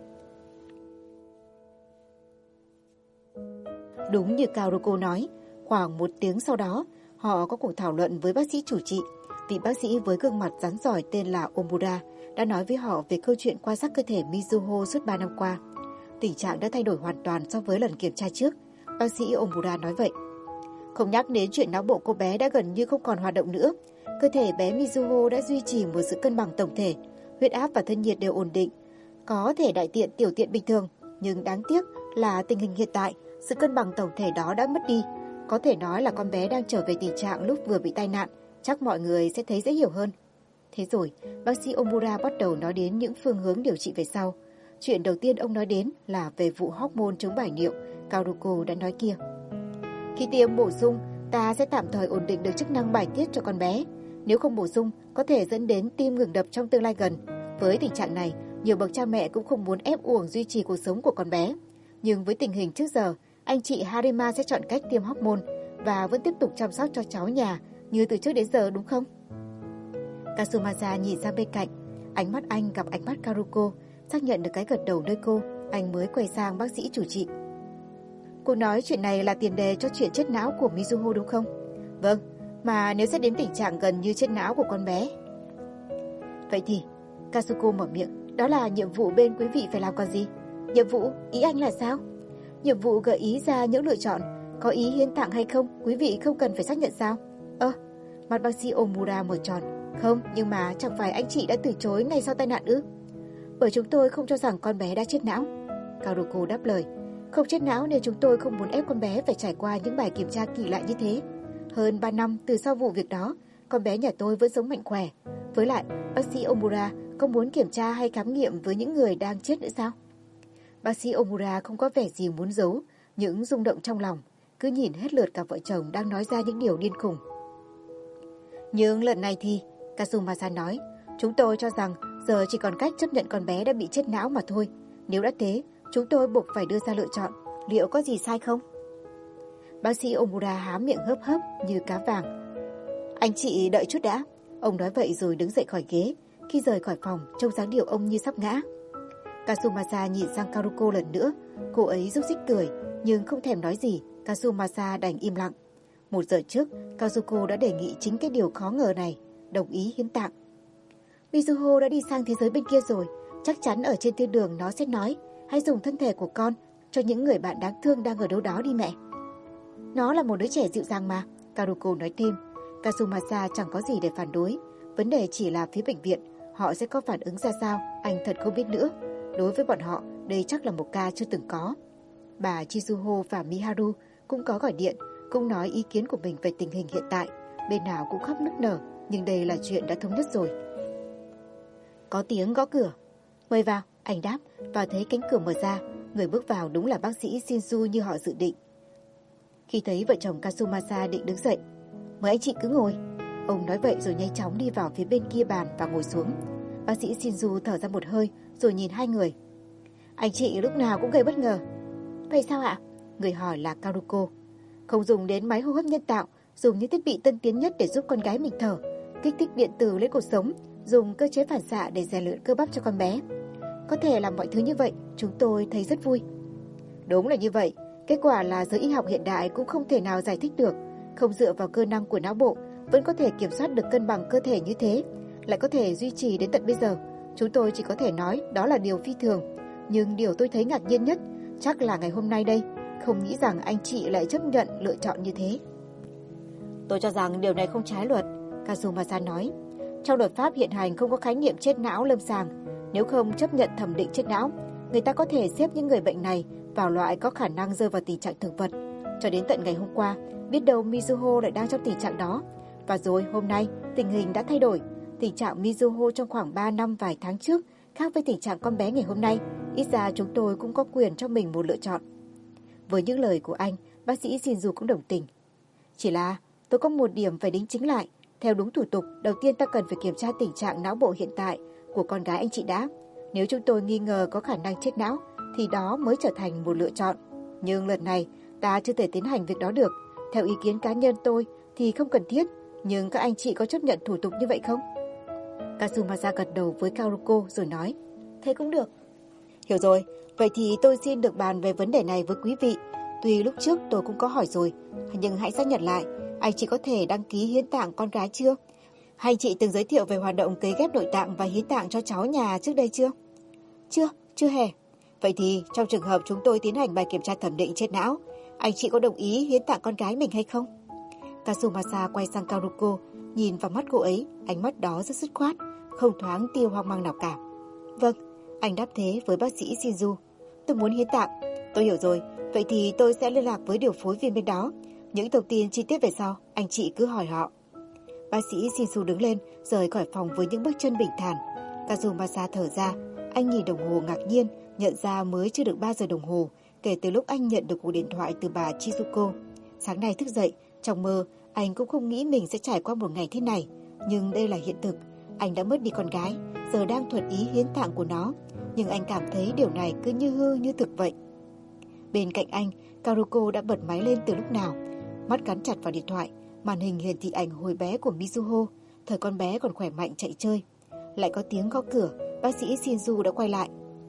Đúng như Karuko nói, khoảng 1 tiếng sau đó, họ có cuộc thảo luận với bác sĩ chủ trị. Vị bác sĩ với gương mặt rắn giỏi tên là Omura đã nói với họ về câu chuyện quan sát cơ thể Mizuho suốt 3 năm qua. Tình trạng đã thay đổi hoàn toàn so với lần kiểm tra trước. Bác sĩ Omura nói vậy. Không nhắc đến chuyện não bộ cô bé đã gần như không còn hoạt động nữa. Cơ thể bé Mizuho đã duy trì một sự cân bằng tổng thể. Huyết áp và thân nhiệt đều ổn định. Có thể đại tiện tiểu tiện bình thường. Nhưng đáng tiếc là tình hình hiện tại, sự cân bằng tổng thể đó đã mất đi. Có thể nói là con bé đang trở về tình trạng lúc vừa bị tai nạn. Chắc mọi người sẽ thấy dễ hiểu hơn. Thế rồi, bác sĩ Omura bắt đầu nói đến những phương hướng điều trị về sau. Chuyện đầu tiên ông nói đến là về vụ hormone chống bài niệu Karuko đã nói kia. Khi tiêm bổ sung, ta sẽ tạm thời ổn định được chức năng bài tiết cho con bé. Nếu không bổ sung, có thể dẫn đến tim ngừng đập trong tương lai gần. Với tình trạng này, nhiều bậc cha mẹ cũng không muốn ép uổng duy trì cuộc sống của con bé. Nhưng với tình hình trước giờ, anh chị Harima sẽ chọn cách tiêm hormone và vẫn tiếp tục chăm sóc cho cháu nhà như từ trước đến giờ đúng không? Kazumasa nhìn ra bên cạnh. Ánh mắt anh gặp ánh mắt Karuko, xác nhận được cái gật đầu nơi cô. Anh mới quay sang bác sĩ chủ trị. Cô nói chuyện này là tiền đề cho chuyện chết não của Mizuho đúng không? Vâng, mà nếu xét đến tình trạng gần như chết não của con bé. Vậy thì, Kazuko mở miệng. Đó là nhiệm vụ bên quý vị phải làm còn gì? Nhiệm vụ? Ý anh là sao? Nhiệm vụ gợi ý ra những lựa chọn. Có ý hiến tạng hay không, quý vị không cần phải xác nhận sao? Mặt bác sĩ Omura mở tròn. Không, nhưng mà chẳng phải anh chị đã từ chối ngay sau tai nạn ư? Bởi chúng tôi không cho rằng con bé đã chết não. Karuko đáp lời. Không chết não nên chúng tôi không muốn ép con bé phải trải qua những bài kiểm tra kỳ lạ như thế. Hơn 3 năm từ sau vụ việc đó, con bé nhà tôi vẫn sống mạnh khỏe. Với lại, bác sĩ Omura không muốn kiểm tra hay khám nghiệm với những người đang chết nữa sao? Bác sĩ Omura không có vẻ gì muốn giấu những rung động trong lòng, cứ nhìn hết lượt cả vợ chồng đang nói ra những điều điên khùng. Nhưng lần này thì, Kazumasa nói, chúng tôi cho rằng giờ chỉ còn cách chấp nhận con bé đã bị chết não mà thôi. Nếu đã thế, chúng tôi buộc phải đưa ra lựa chọn. Liệu có gì sai không? Bác sĩ Omura há miệng hớp hớp như cá vàng. Anh chị đợi chút đã. Ông nói vậy rồi đứng dậy khỏi ghế. Khi rời khỏi phòng, trông dáng điệu ông như sắp ngã. Kazumasa nhìn sang Karuko lần nữa. Cô ấy rúc rích cười, nhưng không thèm nói gì. Kazumasa đành im lặng. 1 giờ trước, Kazuko đã đề nghị chính cái điều khó ngờ này, đồng ý hiến tạng. Mizuho đã đi sang thế giới bên kia rồi. Chắc chắn ở trên thiên đường nó sẽ nói, hãy dùng thân thể của con cho những người bạn đáng thương đang ở đâu đó đi mẹ. Nó là một đứa trẻ dịu dàng mà, Karuko nói thêm. Kazumasa chẳng có gì để phản đối. Vấn đề chỉ là phía bệnh viện, họ sẽ có phản ứng ra sao, anh thật không biết nữa. Đối với bọn họ, đây chắc là một ca chưa từng có. Bà Chizuho và Miharu cũng có gọi điện, cũng nói ý kiến của mình về tình hình hiện tại. Bên nào cũng khóc nức nở, nhưng đây là chuyện đã thống nhất rồi. Có tiếng gõ cửa. Mời vào, anh đáp, và thấy cánh cửa mở ra. Người bước vào đúng là bác sĩ Shinju như họ dự định. Khi thấy vợ chồng Kazumasa định đứng dậy, mời anh chị cứ ngồi. Ông nói vậy rồi nhanh chóng đi vào phía bên kia bàn và ngồi xuống. Bác sĩ Shinju thở ra một hơi rồi nhìn hai người. Anh chị lúc nào cũng gây bất ngờ. Vậy sao ạ? Người hỏi là Karuko. Không dùng đến máy hô hấp nhân tạo, dùng những thiết bị tân tiến nhất để giúp con gái mình thở, kích thích điện từ lên cột sống, dùng cơ chế phản xạ để rèn luyện cơ bắp cho con bé. Có thể làm mọi thứ như vậy, chúng tôi thấy rất vui. Đúng là như vậy, kết quả là giới y học hiện đại cũng không thể nào giải thích được. Không dựa vào cơ năng của não bộ, vẫn có thể kiểm soát được cân bằng cơ thể như thế, lại có thể duy trì đến tận bây giờ. Chúng tôi chỉ có thể nói đó là điều phi thường. Nhưng điều tôi thấy ngạc nhiên nhất chắc là ngày hôm nay đây. Không nghĩ rằng anh chị lại chấp nhận lựa chọn như thế. Tôi cho rằng điều này không trái luật, Kazumasa nói. Trong luật pháp hiện hành không có khái niệm chết não lâm sàng. Nếu không chấp nhận thẩm định chết não, người ta có thể xếp những người bệnh này vào loại có khả năng rơi vào tình trạng thực vật. Cho đến tận ngày hôm qua, biết đâu Mizuho lại đang trong tình trạng đó. Và rồi hôm nay, tình hình đã thay đổi. Tình trạng Mizuho trong khoảng 3 năm vài tháng trước khác với tình trạng con bé ngày hôm nay. Ít ra chúng tôi cũng có quyền cho mình một lựa chọn. Với những lời của anh, bác sĩ Shinju cũng đồng tình. Chỉ là tôi có một điểm phải đính chính lại. Theo đúng thủ tục, đầu tiên ta cần phải kiểm tra tình trạng não bộ hiện tại của con gái anh chị đã. Nếu chúng tôi nghi ngờ có khả năng chết não, thì đó mới trở thành một lựa chọn. Nhưng lần này, ta chưa thể tiến hành việc đó được. Theo ý kiến cá nhân tôi thì không cần thiết. Nhưng các anh chị có chấp nhận thủ tục như vậy không? Kazumasa gật đầu với Karuko rồi nói. Thế cũng được. Hiểu rồi, vậy thì tôi xin được bàn về vấn đề này với quý vị. Tuy lúc trước tôi cũng có hỏi rồi, nhưng hãy xác nhận lại, anh chị có thể đăng ký hiến tạng con gái chưa? Hay chị từng giới thiệu về hoạt động cấy ghép nội tạng và hiến tạng cho cháu nhà trước đây chưa? Chưa hề. Vậy thì trong trường hợp chúng tôi tiến hành bài kiểm tra thẩm định chết não, anh chị có đồng ý hiến tạng con gái mình hay không? Kazumasa quay sang Karuko, nhìn vào mắt cô ấy, ánh mắt đó rất dứt khoát, không thoáng tia hoang mang nào cả. Vâng, anh đáp thế với bác sĩ Shinju. Tôi muốn hiến tạng. Tôi hiểu rồi, vậy thì tôi sẽ liên lạc với điều phối viên bên đó. Những thông tin chi tiết về sau, anh chị cứ hỏi họ. Bác sĩ Shinju đứng lên, rời khỏi phòng với những bước chân bình thản. Kazumasa thở ra, anh nhìn đồng hồ ngạc nhiên, nhận ra mới chưa được 3 giờ đồng hồ kể từ lúc anh nhận được cuộc điện thoại từ bà Chizuko. Sáng nay thức dậy, trong mơ, anh cũng không nghĩ mình sẽ trải qua một ngày thế này. Nhưng đây là hiện thực, anh đã mất đi con gái, giờ đang thuận ý hiến tạng của nó. Nhưng anh cảm thấy điều này cứ như hư như thực vậy. Bên cạnh anh, Karuko đã bật máy lên từ lúc nào. Mắt gắn chặt vào điện thoại, màn hình hiển thị ảnh hồi bé của Mizuho, thời con bé còn khỏe mạnh chạy chơi. Lại có tiếng gõ cửa, bác sĩ Shinju đã quay lại.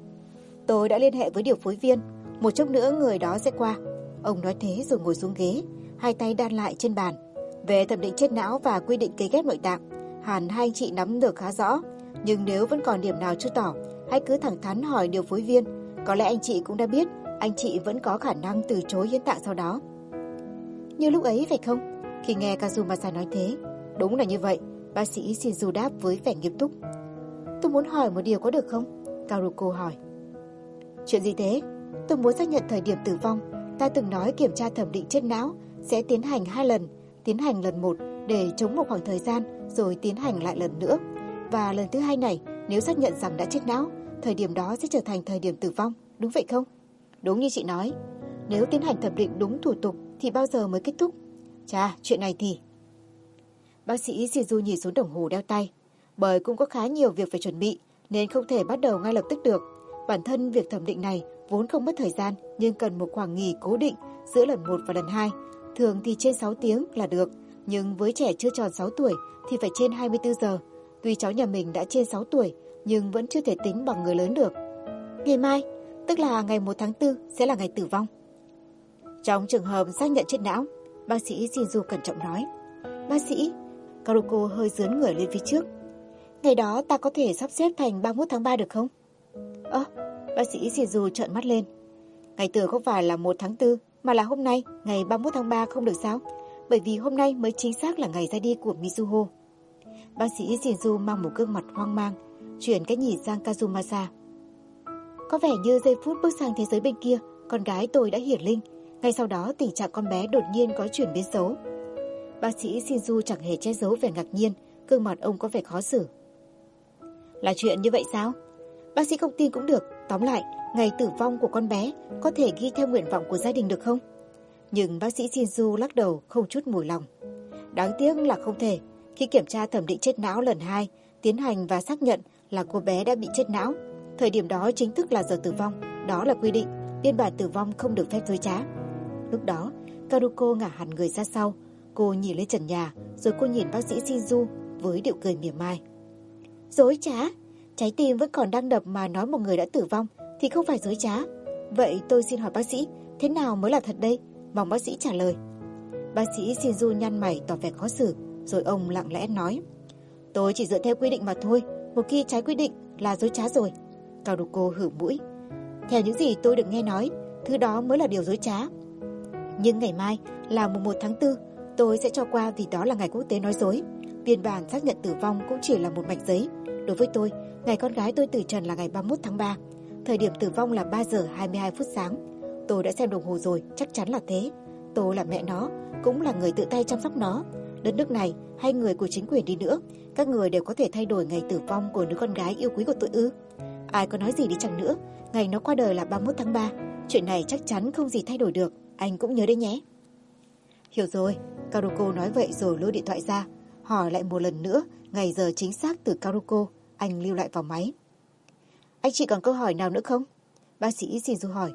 Tôi đã liên hệ với điều phối viên, một chốc nữa người đó sẽ qua. Ông nói thế rồi ngồi xuống ghế, hai tay đan lại trên bàn. Về thẩm định chết não và quy định cấy ghép nội tạng, hẳn hai anh chị nắm được khá rõ. Nhưng nếu vẫn còn điểm nào chưa tỏ, hãy cứ thẳng thắn hỏi điều phối viên. Có lẽ anh chị cũng đã biết, anh chị vẫn có khả năng từ chối hiến tạng sau đó. Như lúc ấy phải không? Khi nghe Kazumasa nói thế, đúng là như vậy, bác sĩ Shinju đáp với vẻ nghiêm túc. Tôi muốn hỏi một điều có được không? Karuko hỏi. Chuyện gì thế? Tôi muốn xác nhận thời điểm tử vong. Ta từng nói kiểm tra thẩm định chết não sẽ tiến hành 2 lần, tiến hành lần 1 để chống một khoảng thời gian rồi tiến hành lại lần nữa. Và lần thứ 2 này, nếu xác nhận rằng đã chết não, thời điểm đó sẽ trở thành thời điểm tử vong, đúng vậy không? Đúng như chị nói, nếu tiến hành thẩm định đúng thủ tục thì bao giờ mới kết thúc? Chà, chuyện này thì... Bác sĩ Shizu nhìn xuống đồng hồ đeo tay. Bởi cũng có khá nhiều việc phải chuẩn bị nên không thể bắt đầu ngay lập tức được. Bản thân việc thẩm định này vốn không mất thời gian nhưng cần một khoảng nghỉ cố định giữa lần 1 và lần 2. Thường thì trên 6 tiếng là được, nhưng với trẻ chưa tròn 6 tuổi thì phải trên 24 giờ. Tuy cháu nhà mình đã trên 6 tuổi nhưng vẫn chưa thể tính bằng người lớn được. Ngày mai, tức là ngày 1 tháng 4 sẽ là ngày tử vong. Trong trường hợp xác nhận chết não, bác sĩ Shinju cẩn trọng nói. Bác sĩ, Karuko hơi dướn người lên phía trước. Ngày đó ta có thể sắp xếp thành 31 tháng 3 được không? Bác sĩ Shinju trợn mắt lên. Ngày tử không phải là 1 tháng 4 mà là hôm nay, ngày 31 tháng 3 không được sao? Bởi vì hôm nay mới chính xác là ngày ra đi của Mizuho. Bác sĩ Shinju mang một gương mặt hoang mang, chuyển cái nhìn sang Kazumasa. Có vẻ như giây phút bước sang thế giới bên kia, con gái tôi đã hiển linh. Ngay sau đó tình trạng con bé đột nhiên có chuyển biến xấu. Bác sĩ Shinju chẳng hề che giấu vẻ ngạc nhiên, gương mặt ông có vẻ khó xử. Là chuyện như vậy sao? Bác sĩ không tin cũng được. Tóm lại, ngày tử vong của con bé có thể ghi theo nguyện vọng của gia đình được không? Nhưng bác sĩ Shinju lắc đầu không chút mùi lòng. Đáng tiếc là không thể. Khi kiểm tra thẩm định chết não lần 2, tiến hành và xác nhận là cô bé đã bị chết não. Thời điểm đó chính thức là giờ tử vong. Đó là quy định, biên bản tử vong không được phép dối trá. Lúc đó, Karuko ngả hẳn người ra sau. Cô nhìn lên trần nhà, rồi cô nhìn bác sĩ Shinju với điệu cười mỉa mai. Dối trá? Trái tim vẫn còn đang đập mà nói một người đã tử vong thì không phải dối trá. Vậy tôi xin hỏi bác sĩ, thế nào mới là thật đây? Mong bác sĩ trả lời. Bác sĩ Shinju nhăn mày tỏ vẻ khó xử, rồi ông lặng lẽ nói. Tôi chỉ dựa theo quy định mà thôi, một khi trái quy định là dối trá rồi. Karuko hử mũi. Theo những gì tôi được nghe nói, thứ đó mới là điều dối trá. Nhưng ngày mai là mùng 1 tháng 4, tôi sẽ cho qua vì đó là ngày quốc tế nói dối. Biên bản xác nhận tử vong cũng chỉ là một mạch giấy. Đối với tôi, ngày con gái tôi từ trần là ngày 31 tháng 3. Thời điểm tử vong là 3 giờ 22 phút sáng. Tôi đã xem đồng hồ rồi, chắc chắn là thế. Tôi là mẹ nó, cũng là người tự tay chăm sóc nó. Đất nước này hay người của chính quyền đi nữa, các người đều có thể thay đổi ngày tử vong của đứa con gái yêu quý của tôi ư? Ai có nói gì đi chăng nữa, ngày nó qua đời là 31 tháng 3. Chuyện này chắc chắn không gì thay đổi được, anh cũng nhớ đấy nhé. Hiểu rồi, Karuko nói vậy rồi lôi điện thoại ra, hỏi lại một lần nữa ngày giờ chính xác từ Karuko. Anh lưu lại vào máy. Anh chị còn câu hỏi nào nữa không? Bác sĩ Shinju hỏi.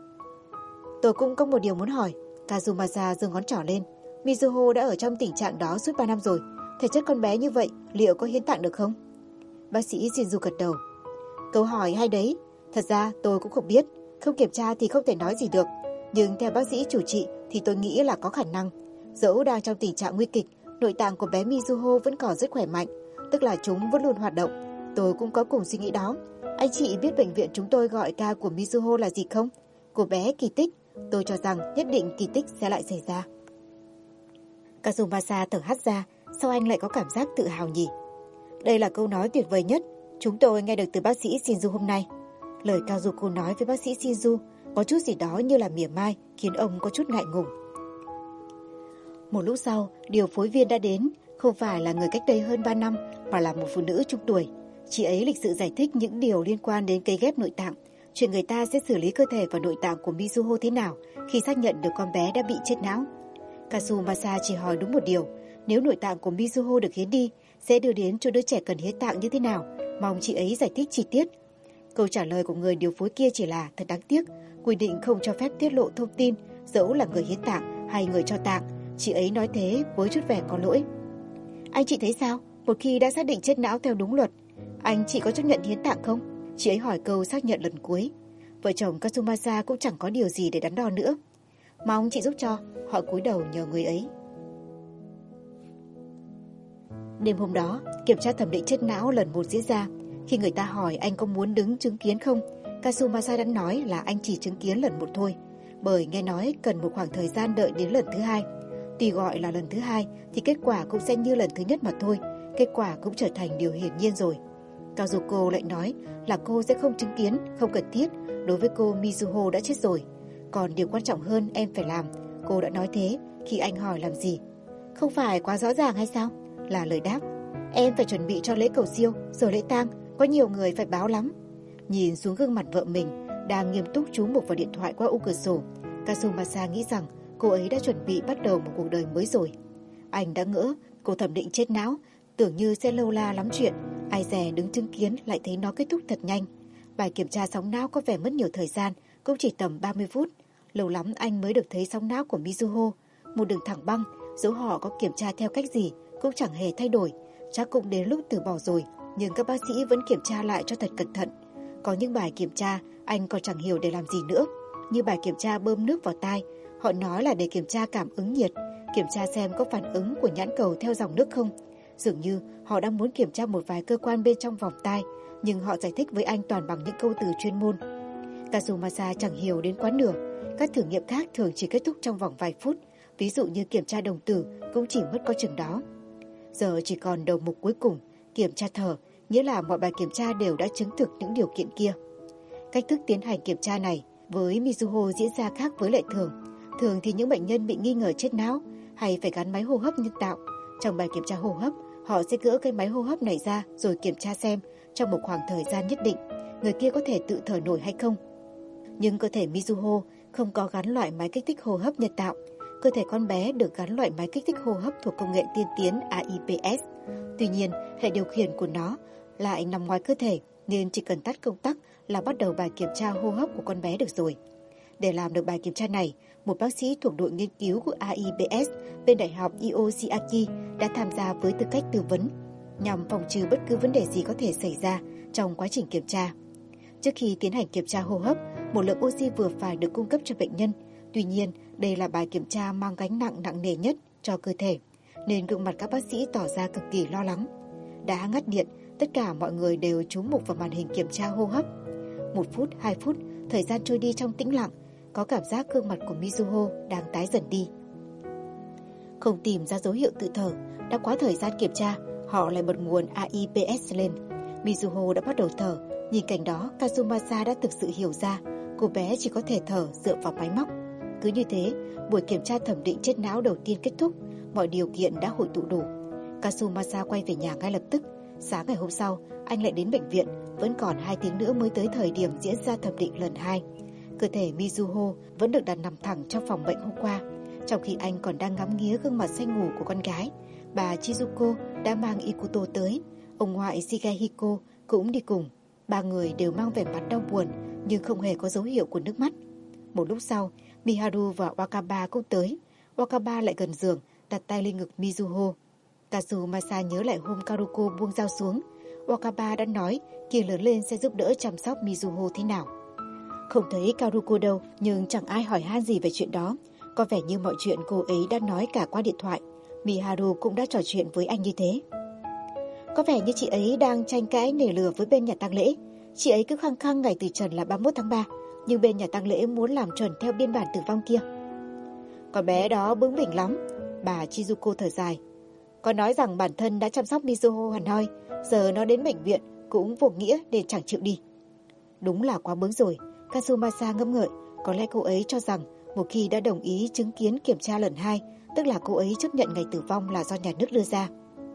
Tôi cũng có một điều muốn hỏi. Kazumasa giơ ngón trỏ lên. Mizuho đã ở trong tình trạng đó suốt 3 năm rồi. Thể chất con bé như vậy liệu có hiến tạng được không? Bác sĩ Shinju gật đầu. Câu hỏi hay đấy. Thật ra tôi cũng không biết. Không kiểm tra thì không thể nói gì được. Nhưng theo bác sĩ chủ trị thì tôi nghĩ là có khả năng. Dẫu đang trong tình trạng nguy kịch, nội tạng của bé Mizuho vẫn còn rất khỏe mạnh. Tức là chúng vẫn luôn hoạt động. Tôi cũng có cùng suy nghĩ đó. Anh chị biết bệnh viện chúng tôi gọi ca của Mizuho là gì không? Cô bé kỳ tích. Tôi cho rằng nhất định kỳ tích sẽ lại xảy ra. Kazumasa thở hắt ra. Sao anh lại có cảm giác tự hào nhỉ? Đây là câu nói tuyệt vời nhất chúng tôi nghe được từ bác sĩ Shinju hôm nay. Lời Kazuko nói với bác sĩ Shinju có chút gì đó như là mỉa mai, khiến ông có chút ngại ngùng. Một lúc sau, điều phối viên đã đến. Không phải là người cách đây hơn 3 năm mà là một phụ nữ trung tuổi. Chị ấy lịch sự giải thích những điều liên quan đến cấy ghép nội tạng, chuyện người ta sẽ xử lý cơ thể và nội tạng của Mizuho thế nào khi xác nhận được con bé đã bị chết não. Kazumasa chỉ hỏi đúng một điều, nếu nội tạng của Mizuho được hiến đi, sẽ đưa đến cho đứa trẻ cần hiến tạng như thế nào, mong chị ấy giải thích chi tiết. Câu trả lời của người điều phối kia chỉ là thật đáng tiếc, quy định không cho phép tiết lộ thông tin, dẫu là người hiến tạng hay người cho tạng. Chị ấy nói thế với chút vẻ có lỗi. Anh chị thấy sao? Một khi đã xác định chết não theo đúng luật, anh chị có chấp nhận hiến tạng không? Chị ấy hỏi câu xác nhận lần cuối. Vợ chồng Kazumasa cũng chẳng có điều gì để đắn đo nữa. Mong chị giúp cho. Họ cúi đầu nhờ người ấy. Đêm hôm đó, kiểm tra thẩm định chết não lần 1 diễn ra. Khi người ta hỏi anh có muốn đứng chứng kiến không, Kazumasa đã nói là anh chỉ chứng kiến lần một thôi, bởi nghe nói cần một khoảng thời gian đợi đến lần thứ hai. Tuy gọi là lần thứ hai thì kết quả cũng sẽ như lần thứ nhất mà thôi, kết quả cũng trở thành điều hiển nhiên rồi. Kazuko lại nói là cô sẽ không chứng kiến, không cần thiết, đối với cô Mizuho đã chết rồi. Còn điều quan trọng hơn em phải làm, cô đã nói thế khi anh hỏi làm gì. Không phải quá rõ ràng hay sao? Là lời đáp. Em phải chuẩn bị cho lễ cầu siêu, rồi lễ tang, có nhiều người phải báo lắm. Nhìn xuống gương mặt vợ mình đang nghiêm túc chú mục vào điện thoại qua ô cửa sổ, Kazumasa nghĩ rằng cô ấy đã chuẩn bị bắt đầu một cuộc đời mới rồi. Anh đã ngỡ cô thẩm định chết não, tưởng như sẽ lâu la lắm chuyện, ai dè đứng chứng kiến lại thấy nó kết thúc thật nhanh. Bài kiểm tra sóng não có vẻ mất nhiều thời gian, cũng chỉ tầm 30 phút. Lâu lắm anh mới được thấy sóng não của Mizuho, một đường thẳng băng, dẫu họ có kiểm tra theo cách gì cũng chẳng hề thay đổi. Chắc cũng đến lúc từ bỏ rồi, nhưng các bác sĩ vẫn kiểm tra lại cho thật cẩn thận. Có những bài kiểm tra anh còn chẳng hiểu để làm gì nữa, như bài kiểm tra bơm nước vào tai. Họ nói là để kiểm tra cảm ứng nhiệt, kiểm tra xem có phản ứng của nhãn cầu theo dòng nước không. Dường như họ đang muốn kiểm tra một vài cơ quan bên trong vòng tai, nhưng họ giải thích với anh toàn bằng những câu từ chuyên môn. Kazumasa chẳng hiểu đến quá nửa. Các thử nghiệm khác thường chỉ kết thúc trong vòng vài phút, ví dụ như kiểm tra đồng tử cũng chỉ mất có chừng đó. Giờ chỉ còn đầu mục cuối cùng, kiểm tra thở, nghĩa là mọi bài kiểm tra đều đã chứng thực những điều kiện kia. Cách thức tiến hành kiểm tra này với Mizuho diễn ra khác với lệ thường. Thường thì những bệnh nhân bị nghi ngờ chết não hay phải gắn máy hô hấp nhân tạo. Trong bài kiểm tra hô hấp, họ sẽ gỡ cái máy hô hấp này ra rồi kiểm tra xem trong một khoảng thời gian nhất định người kia có thể tự thở nổi hay không. Nhưng cơ thể Mizuho không có gắn loại máy kích thích hô hấp nhân tạo. Cơ thể con bé được gắn loại máy kích thích hô hấp thuộc công nghệ tiên tiến AIPS. Tuy nhiên, hệ điều khiển của nó lại nằm ngoài cơ thể, nên chỉ cần tắt công tắc là bắt đầu bài kiểm tra hô hấp của con bé được rồi. Để làm được bài kiểm tra này, một bác sĩ thuộc đội nghiên cứu của AIPS bên Đại học Yoshiaki đã tham gia với tư cách tư vấn, nhằm phòng trừ bất cứ vấn đề gì có thể xảy ra trong quá trình kiểm tra. Trước khi tiến hành kiểm tra hô hấp, một lượng oxy vừa phải được cung cấp cho bệnh nhân. Tuy nhiên, đây là bài kiểm tra mang gánh nặng nặng nề nhất cho cơ thể, nên gương mặt các bác sĩ tỏ ra cực kỳ lo lắng. Đã ngắt điện, tất cả mọi người đều chú mục vào màn hình kiểm tra hô hấp. 1 phút, 2 phút, thời gian trôi đi trong tĩnh lặng, có cảm giác gương mặt của Mizuho đang tái dần đi. Không tìm ra dấu hiệu tự thở, đã quá thời gian kiểm tra, họ lại bật nguồn AIPS lên. Mizuho đã bắt đầu thở, nhìn cảnh đó Kazumasa đã thực sự hiểu ra cô bé chỉ có thể thở dựa vào máy móc. Cứ như thế, buổi kiểm tra thẩm định chết não đầu tiên kết thúc, mọi điều kiện đã hội tụ đủ. Kazumasa quay về nhà ngay lập tức. Sáng ngày hôm sau, anh lại đến bệnh viện, vẫn còn 2 tiếng nữa mới tới thời điểm diễn ra thẩm định lần 2. Cơ thể Mizuho vẫn được đặt nằm thẳng trong phòng bệnh hôm qua, trong khi anh còn đang ngắm nghía gương mặt say ngủ của con gái. Bà Chizuko đã mang Ikuto tới, ông ngoại Shigehiko cũng đi cùng. 3 người đều mang vẻ mặt đau buồn, nhưng không hề có dấu hiệu của nước mắt. Một lúc sau, Miharu và Wakaba cũng tới. Wakaba lại gần giường, đặt tay lên ngực Mizuho. Kazumasa nhớ lại hôm Karuko buông dao xuống. Wakaba đã nói khi lớn lên sẽ giúp đỡ chăm sóc Mizuho thế nào. Không thấy Karuko đâu, nhưng chẳng ai hỏi han gì về chuyện đó. Có vẻ như mọi chuyện cô ấy đã nói cả qua điện thoại. Miharu cũng đã trò chuyện với anh như thế. Có vẻ như chị ấy đang tranh cãi nể lửa với bên nhà tang lễ. Chị ấy cứ khăng khăng ngày từ trần là 31 tháng 3, nhưng bên nhà tang lễ muốn làm chuẩn theo biên bản tử vong kia. Con bé đó bướng bỉnh lắm. Bà Chizuko thở dài. Có nói rằng bản thân đã chăm sóc Mizuho hẳn hoi, giờ nó đến bệnh viện cũng vô nghĩa nên chẳng chịu đi. Đúng là quá bướng rồi. Kazumasa ngẫm ngợi. Có lẽ cô ấy cho rằng một khi đã đồng ý chứng kiến kiểm tra lần 2, tức là cô ấy chấp nhận ngày tử vong là do nhà nước đưa ra.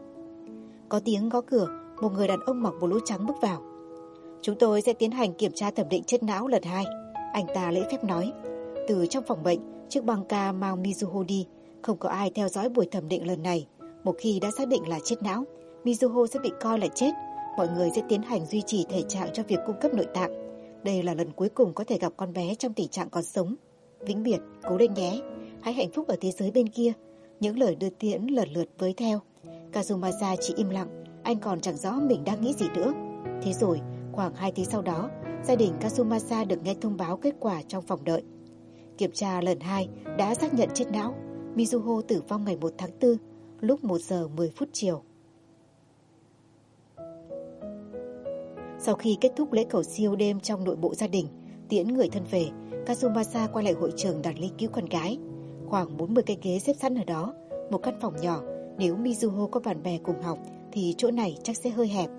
Có tiếng gõ cửa, một người đàn ông mặc blue trắng bước vào. Chúng tôi sẽ tiến hành kiểm tra thẩm định chết não lần 2, anh ta lễ phép nói. Từ trong phòng bệnh, chiếc băng ca mang Mizuho đi, không có ai theo dõi buổi thẩm định lần này. Một khi đã xác định là chết não, Mizuho sẽ bị coi là chết. Mọi người sẽ tiến hành duy trì thể trạng cho việc cung cấp nội tạng. Đây là lần cuối cùng có thể gặp con bé trong tình trạng còn sống. Vĩnh biệt, cố lên nhé. Hãy hạnh phúc ở thế giới bên kia. Những lời đưa tiễn lần lượt với theo. Kazumasa chỉ im lặng, anh còn chẳng rõ mình đang nghĩ gì nữa. Thế rồi, khoảng 2 tiếng sau đó, gia đình Kazumasa được nghe thông báo kết quả trong phòng đợi. Kiểm tra lần 2 đã xác nhận chết não. Mizuho tử vong ngày 1 tháng 4, lúc 1 giờ 10 phút chiều. Sau khi kết thúc lễ cầu siêu đêm trong nội bộ gia đình, tiễn người thân về, Kazumasa quay lại hội trường đặt ly cứu con gái. Khoảng 40 cái ghế xếp sẵn ở đó, một căn phòng nhỏ. Nếu Mizuho có bạn bè cùng học thì chỗ này chắc sẽ hơi hẹp.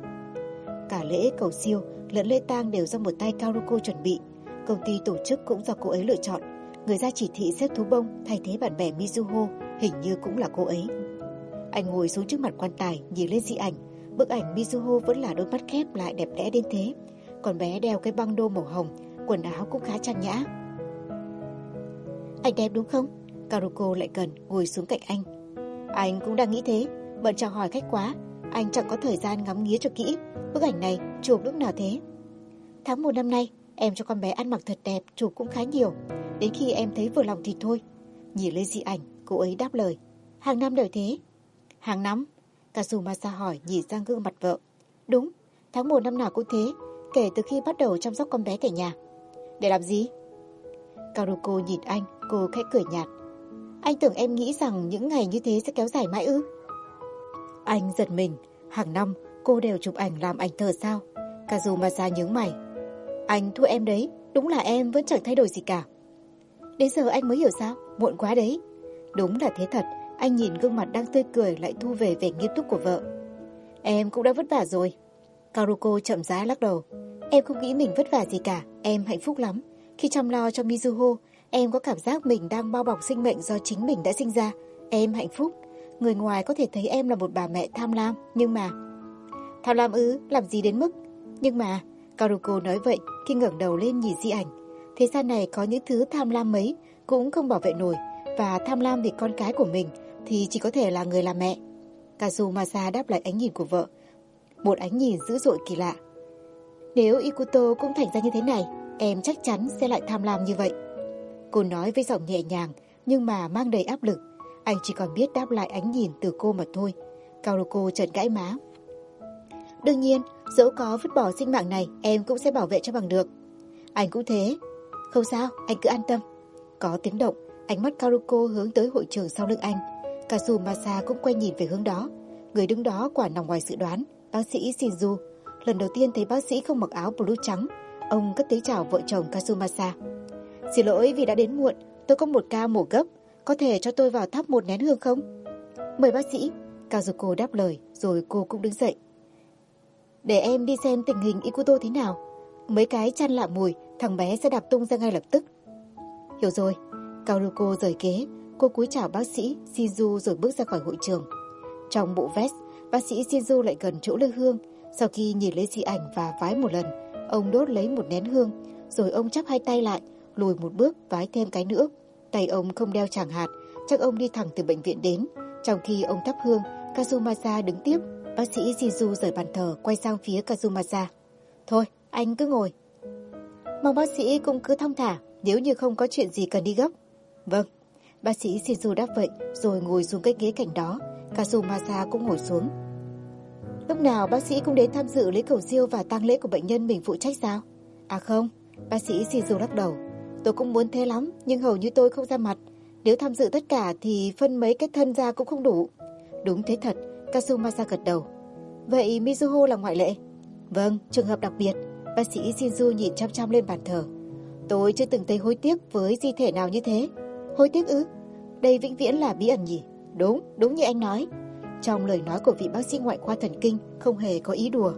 Cả lễ cầu siêu lẫn lễ tang đều do một tay Karuko chuẩn bị. Công ty tổ chức cũng do cô ấy lựa chọn. Người ra chỉ thị xếp thú bông thay thế bạn bè Mizuho hình như cũng là cô ấy. Anh ngồi xuống trước mặt quan tài nhìn lên di ảnh. Bức ảnh Mizuho vẫn là đôi mắt khép lại đẹp đẽ đến thế. Còn bé đeo cái băng đô màu hồng, quần áo cũng khá trang nhã. Anh đẹp đúng không? Karuko lại gần ngồi xuống cạnh anh. Anh cũng đang nghĩ thế, bận chào hỏi khách quá, anh chẳng có thời gian ngắm nghía cho kỹ. Bức ảnh này chụp lúc nào thế? Tháng 1 năm nay, em cho con bé ăn mặc thật đẹp, chụp cũng khá nhiều. Đến khi em thấy vừa lòng thì thôi. Nhìn lên di ảnh, cô ấy đáp lời. Hàng năm đều thế. Hàng năm? Kazumasa hỏi nhìn sang gương mặt vợ. Đúng, tháng 1 năm nào cũng thế, kể từ khi bắt đầu chăm sóc con bé cả nhà. Để làm gì? Karuko nhìn anh, cô khẽ cười nhạt. Anh tưởng em nghĩ rằng những ngày như thế sẽ kéo dài mãi ư? Anh giật mình, hàng năm cô đều chụp ảnh làm ảnh thờ sao? Kazumasa nhướng mày. Anh thua em đấy, đúng là em vẫn chẳng thay đổi gì cả. Đến giờ anh mới hiểu sao, muộn quá đấy. Đúng là thế thật, anh nhìn gương mặt đang tươi cười lại thu về vẻ nghiêm túc của vợ. Em cũng đã vất vả rồi. Karuko chậm rãi lắc đầu. Em không nghĩ mình vất vả gì cả, em hạnh phúc lắm. Khi chăm lo cho Mizuho, em có cảm giác mình đang bao bọc sinh mệnh do chính mình đã sinh ra. Em hạnh phúc. Người ngoài có thể thấy em là một bà mẹ tham lam, nhưng mà... Tham lam ư, làm gì đến mức? Nhưng mà... Karuko nói vậy khi ngẩng đầu lên nhìn di ảnh. Thế gian này có những thứ tham lam mấy cũng không bảo vệ nổi, và tham lam vì con cái của mình thì chỉ có thể là người làm mẹ. Kazumasa đáp lại ánh nhìn của vợ. Một ánh nhìn dữ dội kỳ lạ. Nếu Ikuto cũng thành ra như thế này, em chắc chắn sẽ lại tham lam như vậy. Cô nói với giọng nhẹ nhàng nhưng mà mang đầy áp lực. Anh chỉ còn biết đáp lại ánh nhìn từ cô mà thôi. Karuko chợt gãi má. Đương nhiên, dẫu có vứt bỏ sinh mạng này, em cũng sẽ bảo vệ cho bằng được. Anh cũng thế. Không sao, anh cứ an tâm. Có tiếng động, ánh mắt Karuko hướng tới hội trường sau lưng anh. Kazumasa cũng quay nhìn về hướng đó. Người đứng đó quả nằm ngoài dự đoán, bác sĩ Shinju. Lần đầu tiên thấy bác sĩ không mặc áo blue trắng, ông cất tiếng chào vợ chồng Kazumasa. Xin lỗi vì đã đến muộn, tôi có một ca mổ gấp, có thể cho tôi vào thắp một nén hương không? Mời bác sĩ. Kazuko đáp lời, rồi cô cũng đứng dậy. Để em đi xem tình hình Ikuto thế nào. Mấy cái chăn lạ mùi, thằng bé sẽ đạp tung ra ngay lập tức. Hiểu rồi. Karuko rời ghế, cô cúi chào bác sĩ Shinju rồi bước ra khỏi hội trường. Trong bộ vest, bác sĩ Shinju lại gần chỗ lư hương. Sau khi nhìn lấy di ảnh và vái một lần, ông đốt lấy một nén hương, rồi ông chắp hai tay lại, lùi một bước vái thêm cái nữa. Tay ông không đeo tràng hạt, chắc ông đi thẳng từ bệnh viện đến. Trong khi ông thắp hương, Kazumasa đứng tiếp. Bác sĩ Shinju rời bàn thờ quay sang phía Kazumasa. Thôi, anh cứ ngồi. Mong bác sĩ cũng cứ thong thả, nếu như không có chuyện gì cần đi gấp. Vâng. Bác sĩ Shinju đáp vậy rồi ngồi xuống cái ghế cạnh đó. Kazumasa cũng ngồi xuống. Lúc nào bác sĩ cũng đến tham dự lễ cầu siêu và tang lễ của bệnh nhân mình phụ trách sao? À không, bác sĩ Shinju lắc đầu. Tôi cũng muốn thế lắm, nhưng hầu như tôi không ra mặt. Nếu tham dự tất cả thì phân mấy cái thân ra cũng không đủ. Đúng thế thật, Kazumasa gật đầu. Vậy Mizuho là ngoại lệ? Vâng, trường hợp đặc biệt. Bác sĩ Shinju nhìn chăm chăm lên bàn thờ. Tôi chưa từng thấy hối tiếc với di thể nào như thế. Hối tiếc ư? Đây vĩnh viễn là bí ẩn nhỉ? Đúng như anh nói. Trong lời nói của vị bác sĩ ngoại khoa thần kinh không hề có ý đùa.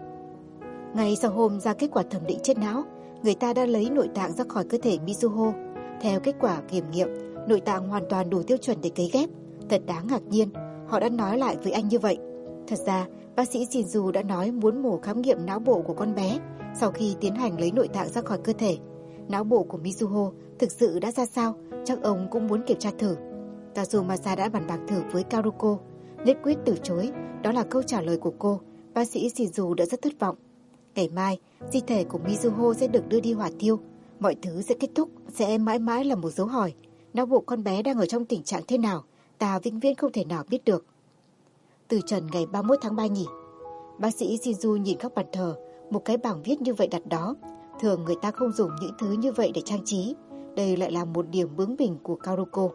Ngay sau hôm ra kết quả thẩm định chết não, người ta đã lấy nội tạng ra khỏi cơ thể Mizuho. Theo kết quả kiểm nghiệm, nội tạng hoàn toàn đủ tiêu chuẩn để cấy ghép. Thật đáng ngạc nhiên, họ đã nói lại với anh như vậy. Thật ra, bác sĩ Shinju đã nói muốn mổ khám nghiệm não bộ của con bé sau khi tiến hành lấy nội tạng ra khỏi cơ thể. Não bộ của Mizuho thực sự đã ra sao, chắc ông cũng muốn kiểm tra thử. Kazumasa đã bàn bạc thử với Karuko. Nhất quyết từ chối, đó là câu trả lời của cô. Bác sĩ Shinju đã rất thất vọng. Ngày mai, di thể của Mizuho sẽ được đưa đi hỏa thiêu. Mọi thứ sẽ kết thúc, sẽ mãi mãi là một dấu hỏi. Não bộ con bé đang ở trong tình trạng thế nào, ta vĩnh viễn không thể nào biết được. Từ trần ngày 31 tháng 3 nhỉ? Bác sĩ Shinju nhìn các bàn thờ, một cái bảng viết như vậy đặt đó. Thường người ta không dùng những thứ như vậy để trang trí. Đây lại là một điểm bướng bỉnh của Karuko.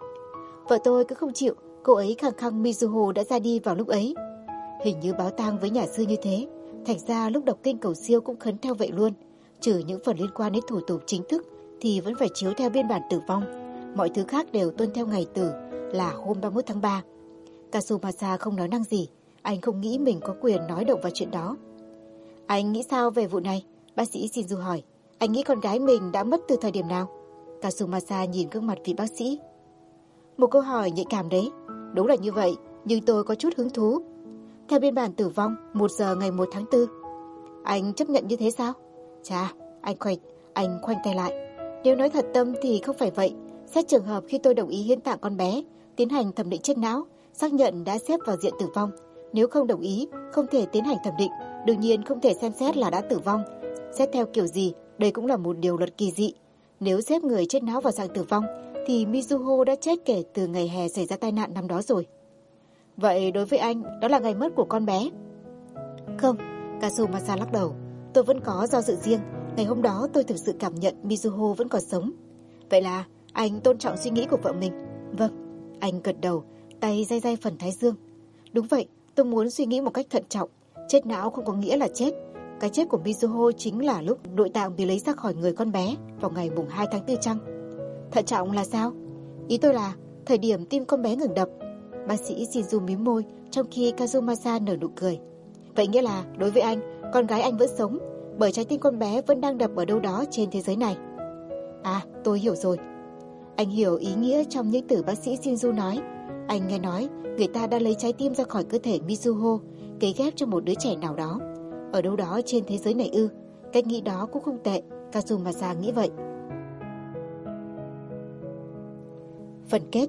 Vợ tôi cứ không chịu, cô ấy khăng khăng Mizuho đã ra đi vào lúc ấy. Hình như báo tang với nhà sư như thế. Thành ra lúc đọc kinh cầu siêu cũng khấn theo vậy luôn. Trừ những phần liên quan đến thủ tục chính thức thì vẫn phải chiếu theo biên bản tử vong. Mọi thứ khác đều tuân theo ngày tử là hôm 31 tháng 3. Kazumasa không nói năng gì. Anh không nghĩ mình có quyền nói động vào chuyện đó. Anh nghĩ sao về vụ này? Bác sĩ Shinju hỏi. Anh nghĩ con gái mình đã mất từ thời điểm nào? Kazumasa nhìn gương mặt vị bác sĩ. Một câu hỏi nhạy cảm đấy. Đúng là như vậy, nhưng tôi có chút hứng thú. Theo biên bản tử vong, 1 giờ ngày 1 tháng 4. Anh chấp nhận như thế sao? Chà, anh khoanh tay lại. Nếu nói thật tâm thì không phải vậy. Xét trường hợp khi tôi đồng ý hiến tạng con bé, tiến hành thẩm định chết não, xác nhận đã xếp vào diện tử vong. Nếu không đồng ý, không thể tiến hành thẩm định, đương nhiên không thể xem xét là đã tử vong. Xét theo kiểu gì, đây cũng là một điều luật kỳ dị. Nếu xếp người chết não vào dạng tử vong, thì Mizuho đã chết kể từ ngày hè xảy ra tai nạn năm đó rồi. Vậy đối với anh, đó là ngày mất của con bé? Không, Kazumasa lắc đầu. Tôi vẫn có do dự riêng. Ngày hôm đó tôi thực sự cảm nhận Mizuho vẫn còn sống. Vậy là anh tôn trọng suy nghĩ của vợ mình? Vâng, anh gật đầu, tay day day phần thái dương. Đúng vậy, tôi muốn suy nghĩ một cách thận trọng. Chết não không có nghĩa là chết. Cái chết của Mizuho chính là lúc nội tạng bị lấy ra khỏi người con bé vào ngày mùng 2 tháng 4 chăng? Thận trọng là sao? Ý tôi là thời điểm tim con bé ngừng đập. Bác sĩ Shinju mím môi trong khi Kazumasa nở nụ cười. Vậy nghĩa là đối với anh, con gái anh vẫn sống, bởi trái tim con bé vẫn đang đập ở đâu đó trên thế giới này. À, tôi hiểu rồi. Anh hiểu ý nghĩa trong những từ bác sĩ Shinju nói. Anh nghe nói người ta đã lấy trái tim ra khỏi cơ thể Mizuho, cấy ghép cho một đứa trẻ nào đó. Ở đâu đó trên thế giới này ư? Cách nghĩ đó cũng không tệ, Kazumasa nghĩ vậy. Phần kết.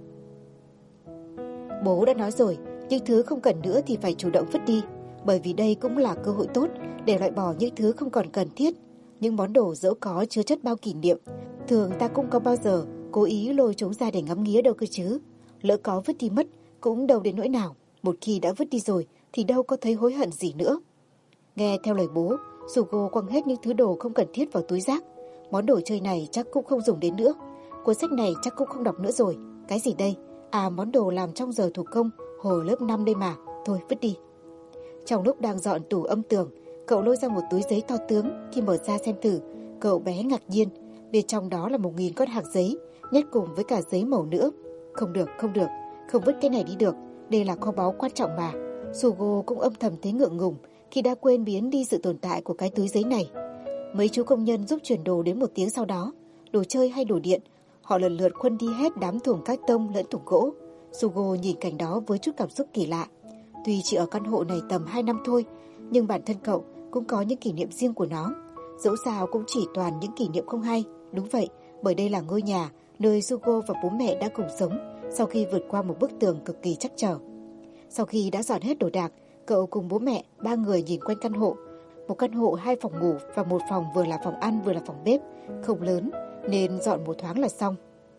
Bố đã nói rồi, những thứ không cần nữa thì phải chủ động vứt đi, bởi vì đây cũng là cơ hội tốt để loại bỏ những thứ không còn cần thiết. Những món đồ dẫu có chứa chất bao kỷ niệm, thường ta cũng có bao giờ cố ý lôi chúng ra để ngắm nghía đâu cơ chứ. Lỡ có vứt đi mất cũng đâu đến nỗi nào, một khi đã vứt đi rồi thì đâu có thấy hối hận gì nữa. Nghe theo lời bố, Sugo quăng hết những thứ đồ không cần thiết vào túi rác. Món đồ chơi này chắc cũng không dùng đến nữa. Cuốn sách này chắc cũng không đọc nữa rồi. Cái gì đây? À, món đồ làm trong giờ thủ công hồi lớp 5 đây mà. Thôi vứt đi. Trong lúc đang dọn tủ âm tường, cậu lôi ra một túi giấy to tướng. Khi mở ra xem thử, cậu bé ngạc nhiên. Bên trong đó là 1000 con hạc giấy, nhét cùng với cả giấy màu nữa. Không được, không vứt cái này đi được. Đây là kho báu quan trọng mà. Sugo cũng âm thầm thấy ngượng ngùng khi đã quên biến đi sự tồn tại của cái túi giấy này. Mấy chú công nhân giúp chuyển đồ đến 1 tiếng sau đó. Đồ chơi hay đồ điện, họ lần lượt khuân đi hết đám thùng cát tông lẫn thùng gỗ. Sugo nhìn cảnh đó với chút cảm xúc kỳ lạ. Tuy chỉ ở căn hộ này tầm 2 năm thôi, nhưng bản thân cậu cũng có những kỷ niệm riêng của nó. Dẫu sao cũng chỉ toàn những kỷ niệm không hay. Đúng vậy, bởi đây là ngôi nhà nơi Sugo và bố mẹ đã cùng sống sau khi vượt qua một bức tường cực kỳ trắc trở. Sau khi đã dọn hết đồ đạc, cậu cùng bố mẹ 3 người nhìn quanh căn hộ. Một căn hộ 2 phòng ngủ và một phòng vừa là phòng ăn vừa là phòng bếp, không lớn nên dọn một thoáng là xong.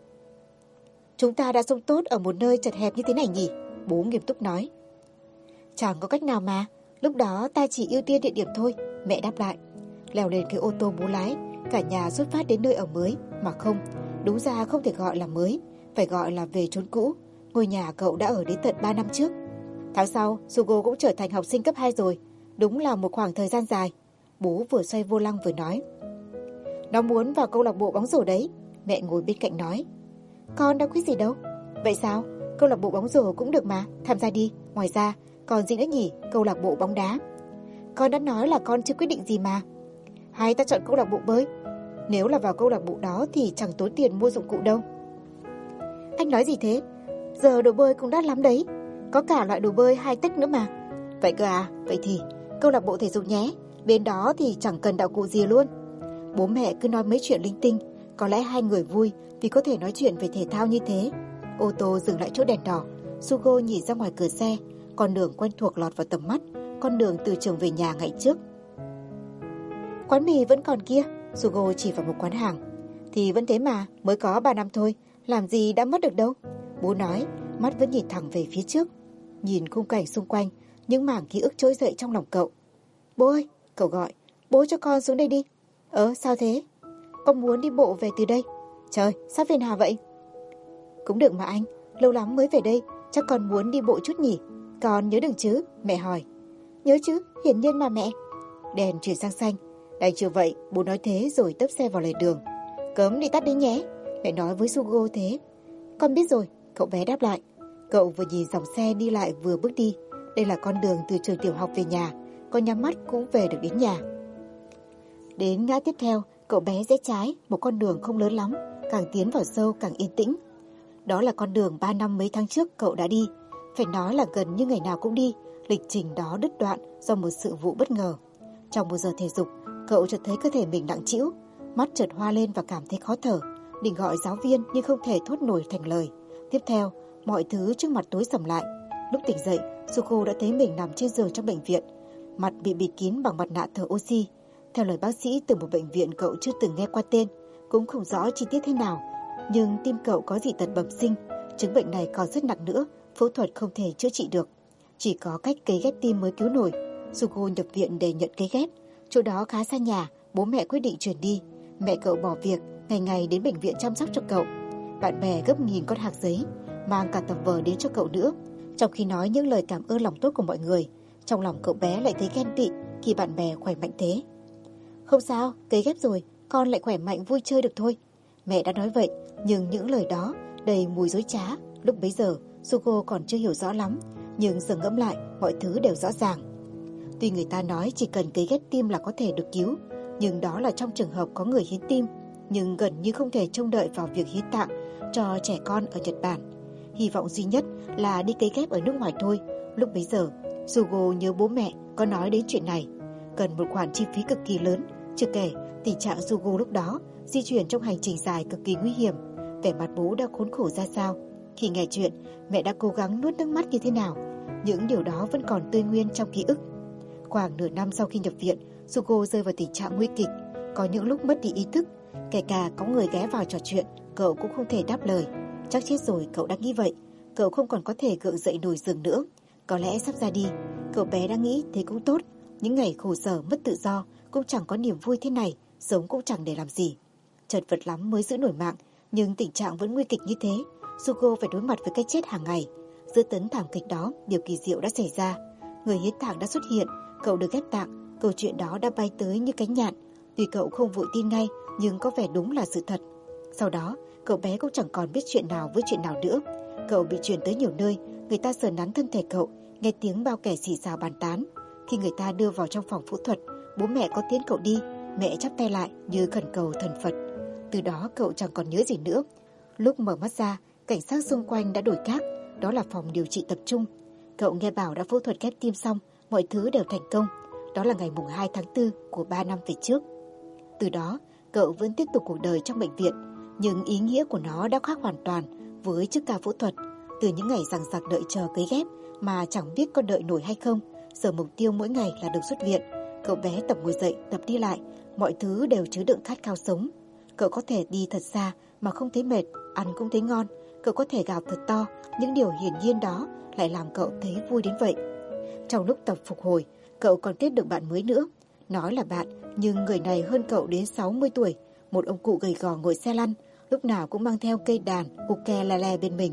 Chúng ta đã sống tốt ở một nơi chật hẹp như thế này nhỉ? Bố nghiêm túc nói. Chẳng có cách nào mà, lúc đó ta chỉ ưu tiên địa điểm thôi, mẹ đáp lại. Leo lên cái ô tô bố lái, cả nhà xuất phát đến nơi ở mới, mà không, đúng ra không thể gọi là mới, phải gọi là về chốn cũ. Ngôi nhà cậu đã ở đến tận 3 năm trước. Tháng sau, Sugo cũng trở thành học sinh cấp 2 rồi. Đúng là một khoảng thời gian dài. Bố vừa xoay vô lăng vừa nói. Nó muốn vào câu lạc bộ bóng rổ đấy. Mẹ ngồi bên cạnh nói. Con đâu quyết gì đâu. Vậy sao? Câu lạc bộ bóng rổ cũng được mà, tham gia đi. Ngoài ra, còn gì nữa nhỉ? Câu lạc bộ bóng đá. Con đã nói là con chưa quyết định gì mà. Hay ta chọn câu lạc bộ bơi? Nếu là vào câu lạc bộ đó thì chẳng tốn tiền mua dụng cụ đâu. Anh nói gì thế? Giờ đồ bơi cũng đắt lắm đấy. Có cả loại đồ bơi high-tech nữa mà. Vậy cơ à? Vậy thì câu lạc bộ thể dục nhé. Bên đó thì chẳng cần đạo cụ gì luôn. Bố mẹ cứ nói mấy chuyện linh tinh. Có lẽ hai người vui vì có thể nói chuyện về thể thao như thế. Ô tô dừng lại chỗ đèn đỏ. Sugo nhìn ra ngoài cửa xe. Con đường quen thuộc lọt vào tầm mắt. Con đường từ trường về nhà ngày trước. Quán mì vẫn còn kia. Sugo chỉ vào một quán hàng. Thì vẫn thế mà, mới có 3 năm thôi. Làm gì đã mất được đâu. Bố nói, mắt vẫn nhìn thẳng về phía trước. Nhìn khung cảnh xung quanh, những mảng ký ức trỗi dậy trong lòng cậu. Bố ơi, cậu gọi, bố cho con xuống đây đi. Sao thế? Con muốn đi bộ về từ đây. Trời, sắp về nào vậy? Cũng được mà anh, lâu lắm mới về đây, chắc con muốn đi bộ chút nhỉ. Con nhớ đừng chứ? Mẹ hỏi. Nhớ chứ, Hiển nhiên mà mẹ. Đèn chuyển sang xanh. Đành chưa vậy, bố nói thế rồi tấp xe vào lề đường. Cấm đi tắt đi nhé. Mẹ nói với Sugo thế. Con biết rồi, cậu bé đáp lại. Cậu vừa nhìn dòng xe đi lại vừa bước đi. Đây là con đường từ trường tiểu học về nhà. Con nhắm mắt cũng về được đến nhà. Đến ngã tiếp theo, cậu bé rẽ trái, một con đường không lớn lắm, càng tiến vào sâu càng yên tĩnh. Đó là con đường 3 năm mấy tháng trước cậu đã đi. Phải nói là gần như ngày nào cũng đi. Lịch trình đó đứt đoạn do một sự vụ bất ngờ. Trong một giờ thể dục, cậu chợt thấy cơ thể mình nặng trĩu, mắt chợt hoa lên và cảm thấy khó thở. Định gọi giáo viên nhưng không thể thốt nổi thành lời. Tiếp theo, mọi thứ trước mặt tối sầm lại. Lúc tỉnh dậy, Suko đã thấy mình nằm trên giường trong bệnh viện, mặt bị bịt kín bằng mặt nạ thở oxy. Theo lời bác sĩ từ một bệnh viện cậu chưa từng nghe qua tên, cũng không rõ chi tiết thế nào, nhưng tim cậu có dị tật bẩm sinh, chứng bệnh này còn rất nặng nữa, phẫu thuật không thể chữa trị được. Chỉ có cách cấy ghép tim mới cứu nổi. Sugo nhập viện để nhận cấy ghép. Chỗ đó khá xa nhà, bố mẹ quyết định chuyển đi. Mẹ cậu bỏ việc, ngày ngày đến bệnh viện chăm sóc cho cậu. Bạn bè gấp nghìn con hạc giấy, mang cả tập vở đến cho cậu nữa. Trong khi nói những lời cảm ơn lòng tốt của mọi người, trong lòng cậu bé lại thấy ghen tị khi bạn bè khỏe mạnh thế. Không sao, cấy ghép rồi, con lại khỏe mạnh vui chơi được thôi. Mẹ đã nói vậy, nhưng những lời đó đầy mùi dối trá. Lúc bấy giờ, Sugo còn chưa hiểu rõ lắm, nhưng giờ ngẫm lại, mọi thứ đều rõ ràng. Tuy người ta nói chỉ cần cấy ghép tim là có thể được cứu, nhưng đó là trong trường hợp có người hiến tim, nhưng gần như không thể trông đợi vào việc hiến tạng cho trẻ con ở Nhật Bản. Hy vọng duy nhất là đi cấy ghép ở nước ngoài thôi. Lúc bấy giờ, Sugo nhớ bố mẹ có nói đến chuyện này. Cần một khoản chi phí cực kỳ lớn, chưa kể tình trạng Sugo lúc đó di chuyển trong hành trình dài cực kỳ nguy hiểm. Vẻ mặt bố đã khốn khổ ra sao. Khi nghe chuyện, mẹ đã cố gắng nuốt nước mắt như thế nào. Những điều đó vẫn còn tươi nguyên trong ký ức. Khoảng nửa năm sau khi nhập viện, Sugo rơi vào tình trạng nguy kịch, có những lúc mất đi ý thức. Kể cả có người ghé vào trò chuyện, cậu cũng không thể đáp lời. Chắc chết rồi, cậu đã nghĩ vậy. Cậu không còn có thể gượng dậy nổi giường nữa. Có lẽ sắp ra đi. Cậu bé đã nghĩ thế cũng tốt. Những ngày khổ sở mất tự do cũng chẳng có niềm vui thế này, sống cũng chẳng để làm gì. Chật vật lắm mới giữ nổi mạng, nhưng tình trạng vẫn nguy kịch như thế. Sugo phải đối mặt với cái chết hàng ngày. Giữa tấn thảm kịch đó, điều kỳ diệu đã xảy ra. Người hiến tạng đã xuất hiện, cậu được ghép tạng. Câu chuyện đó đã bay tới như cánh nhạn. Tuy cậu không vội tin ngay, nhưng có vẻ đúng là sự thật. Sau đó, cậu bé cũng chẳng còn biết chuyện nào với chuyện nào nữa. Cậu bị chuyển tới nhiều nơi, người ta sờ nắn thân thể cậu, nghe tiếng bao kẻ xì xào bàn tán. Khi người ta đưa vào trong phòng phẫu thuật, bố mẹ có tiễn cậu đi, mẹ chắp tay lại như khẩn cầu thần Phật. Từ đó cậu chẳng còn nhớ gì nữa. Lúc mở mắt ra, cảnh sát xung quanh đã đổi khác, đó là phòng điều trị tập trung. Cậu nghe bảo đã phẫu thuật ghép tim xong, mọi thứ đều thành công. Đó là ngày mùng 2 tháng 4 của 3 năm về trước. Từ đó, cậu vẫn tiếp tục cuộc đời trong bệnh viện, nhưng ý nghĩa của nó đã khác hoàn toàn với chiếc ca phẫu thuật. Từ những ngày giằng giặc đợi chờ cấy ghép mà chẳng biết có đợi nổi hay không, giờ mục tiêu mỗi ngày là được xuất viện. Cậu bé tập ngồi dậy, tập đi lại, mọi thứ đều chứa đựng khát khao sống. Cậu có thể đi thật xa mà không thấy mệt, ăn cũng thấy ngon. Cậu có thể gào thật to, những điều hiển nhiên đó lại làm cậu thấy vui đến vậy. Trong lúc tập phục hồi, cậu còn kết được bạn mới nữa. Nói là bạn, nhưng người này hơn cậu đến 60 tuổi. Một ông cụ gầy gò ngồi xe lăn, lúc nào cũng mang theo cây đàn ukulele bên mình.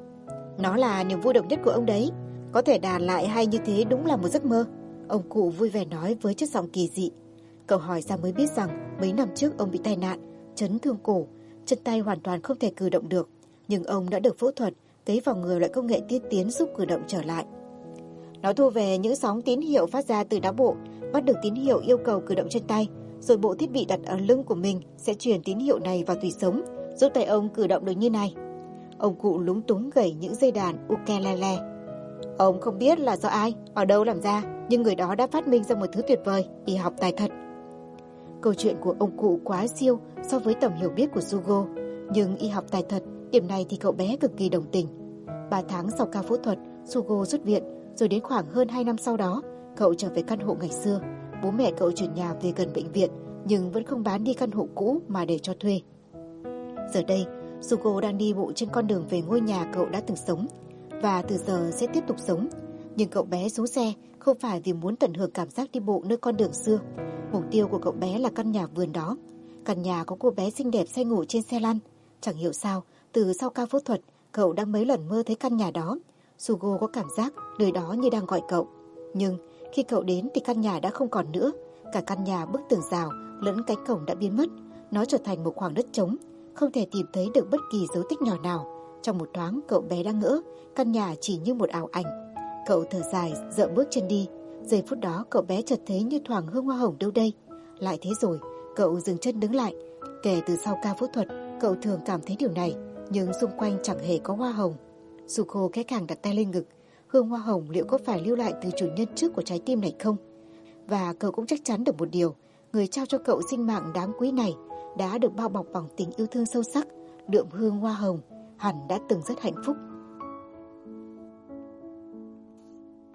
Nó là niềm vui độc nhất của ông đấy. Có thể đàn lại hay như thế đúng là một giấc mơ. Ông cụ vui vẻ nói với chất giọng kỳ dị. Cậu hỏi ra mới biết rằng mấy năm trước ông bị tai nạn, chấn thương cổ, chân tay hoàn toàn không thể cử động được. Nhưng ông đã được phẫu thuật, cấy vào người loại công nghệ tiên tiến giúp cử động trở lại. Nó thu về những sóng tín hiệu phát ra từ não bộ, bắt được tín hiệu yêu cầu cử động chân tay, rồi bộ thiết bị đặt ở lưng của mình sẽ truyền tín hiệu này vào tủy sống, giúp tay ông cử động được như này. Ông cụ lúng túng gảy những dây đàn ukulele. Ông không biết là do ai, ở đâu làm ra, nhưng người đó đã phát minh ra một thứ tuyệt vời, y học tài thật. Câu chuyện của ông cụ quá siêu so với tầm hiểu biết của Sugo, nhưng y học tài thật, điểm này thì cậu bé cực kỳ đồng tình. 3 tháng sau ca phẫu thuật, Sugo xuất viện, rồi đến khoảng hơn 2 năm sau đó, cậu trở về căn hộ ngày xưa. Bố mẹ cậu chuyển nhà về gần bệnh viện, nhưng vẫn không bán đi căn hộ cũ mà để cho thuê. Giờ đây, Sugo đang đi bộ trên con đường về ngôi nhà cậu đã từng sống, và từ giờ sẽ tiếp tục sống. Nhưng cậu bé xuống xe không phải vì muốn tận hưởng cảm giác đi bộ nơi con đường xưa. Mục tiêu của cậu bé là căn nhà vườn đó. Căn nhà có cô bé xinh đẹp say ngủ trên xe lăn. Chẳng hiểu sao, từ sau ca phẫu thuật, cậu đã mấy lần mơ thấy căn nhà đó. Sugo có cảm giác nơi đó như đang gọi cậu. Nhưng Khi cậu đến thì căn nhà đã không còn nữa. Cả căn nhà, bức tường rào lẫn cánh cổng đã biến mất. Nó trở thành một khoảng đất trống, không thể tìm thấy được bất kỳ dấu tích nhỏ nào. Trong một thoáng cậu bé đang ngỡ căn nhà chỉ như một ảo ảnh. Cậu thở dài, dậm bước chân đi. Giây phút đó cậu bé chợt thấy như thoảng hương hoa hồng đâu đây. Lại thế rồi, cậu dừng chân đứng lại. Kể từ sau ca phẫu thuật, cậu thường cảm thấy điều này, nhưng xung quanh chẳng hề có hoa hồng. Suko khẽ khàng đặt tay lên ngực. Hương hoa hồng liệu có phải lưu lại từ chủ nhân trước của trái tim này không? Và cậu cũng chắc chắn được một điều, người trao cho cậu sinh mạng đáng quý này đã được bao bọc bằng tình yêu thương sâu sắc, đượm hương hoa hồng, hẳn đã từng rất hạnh phúc.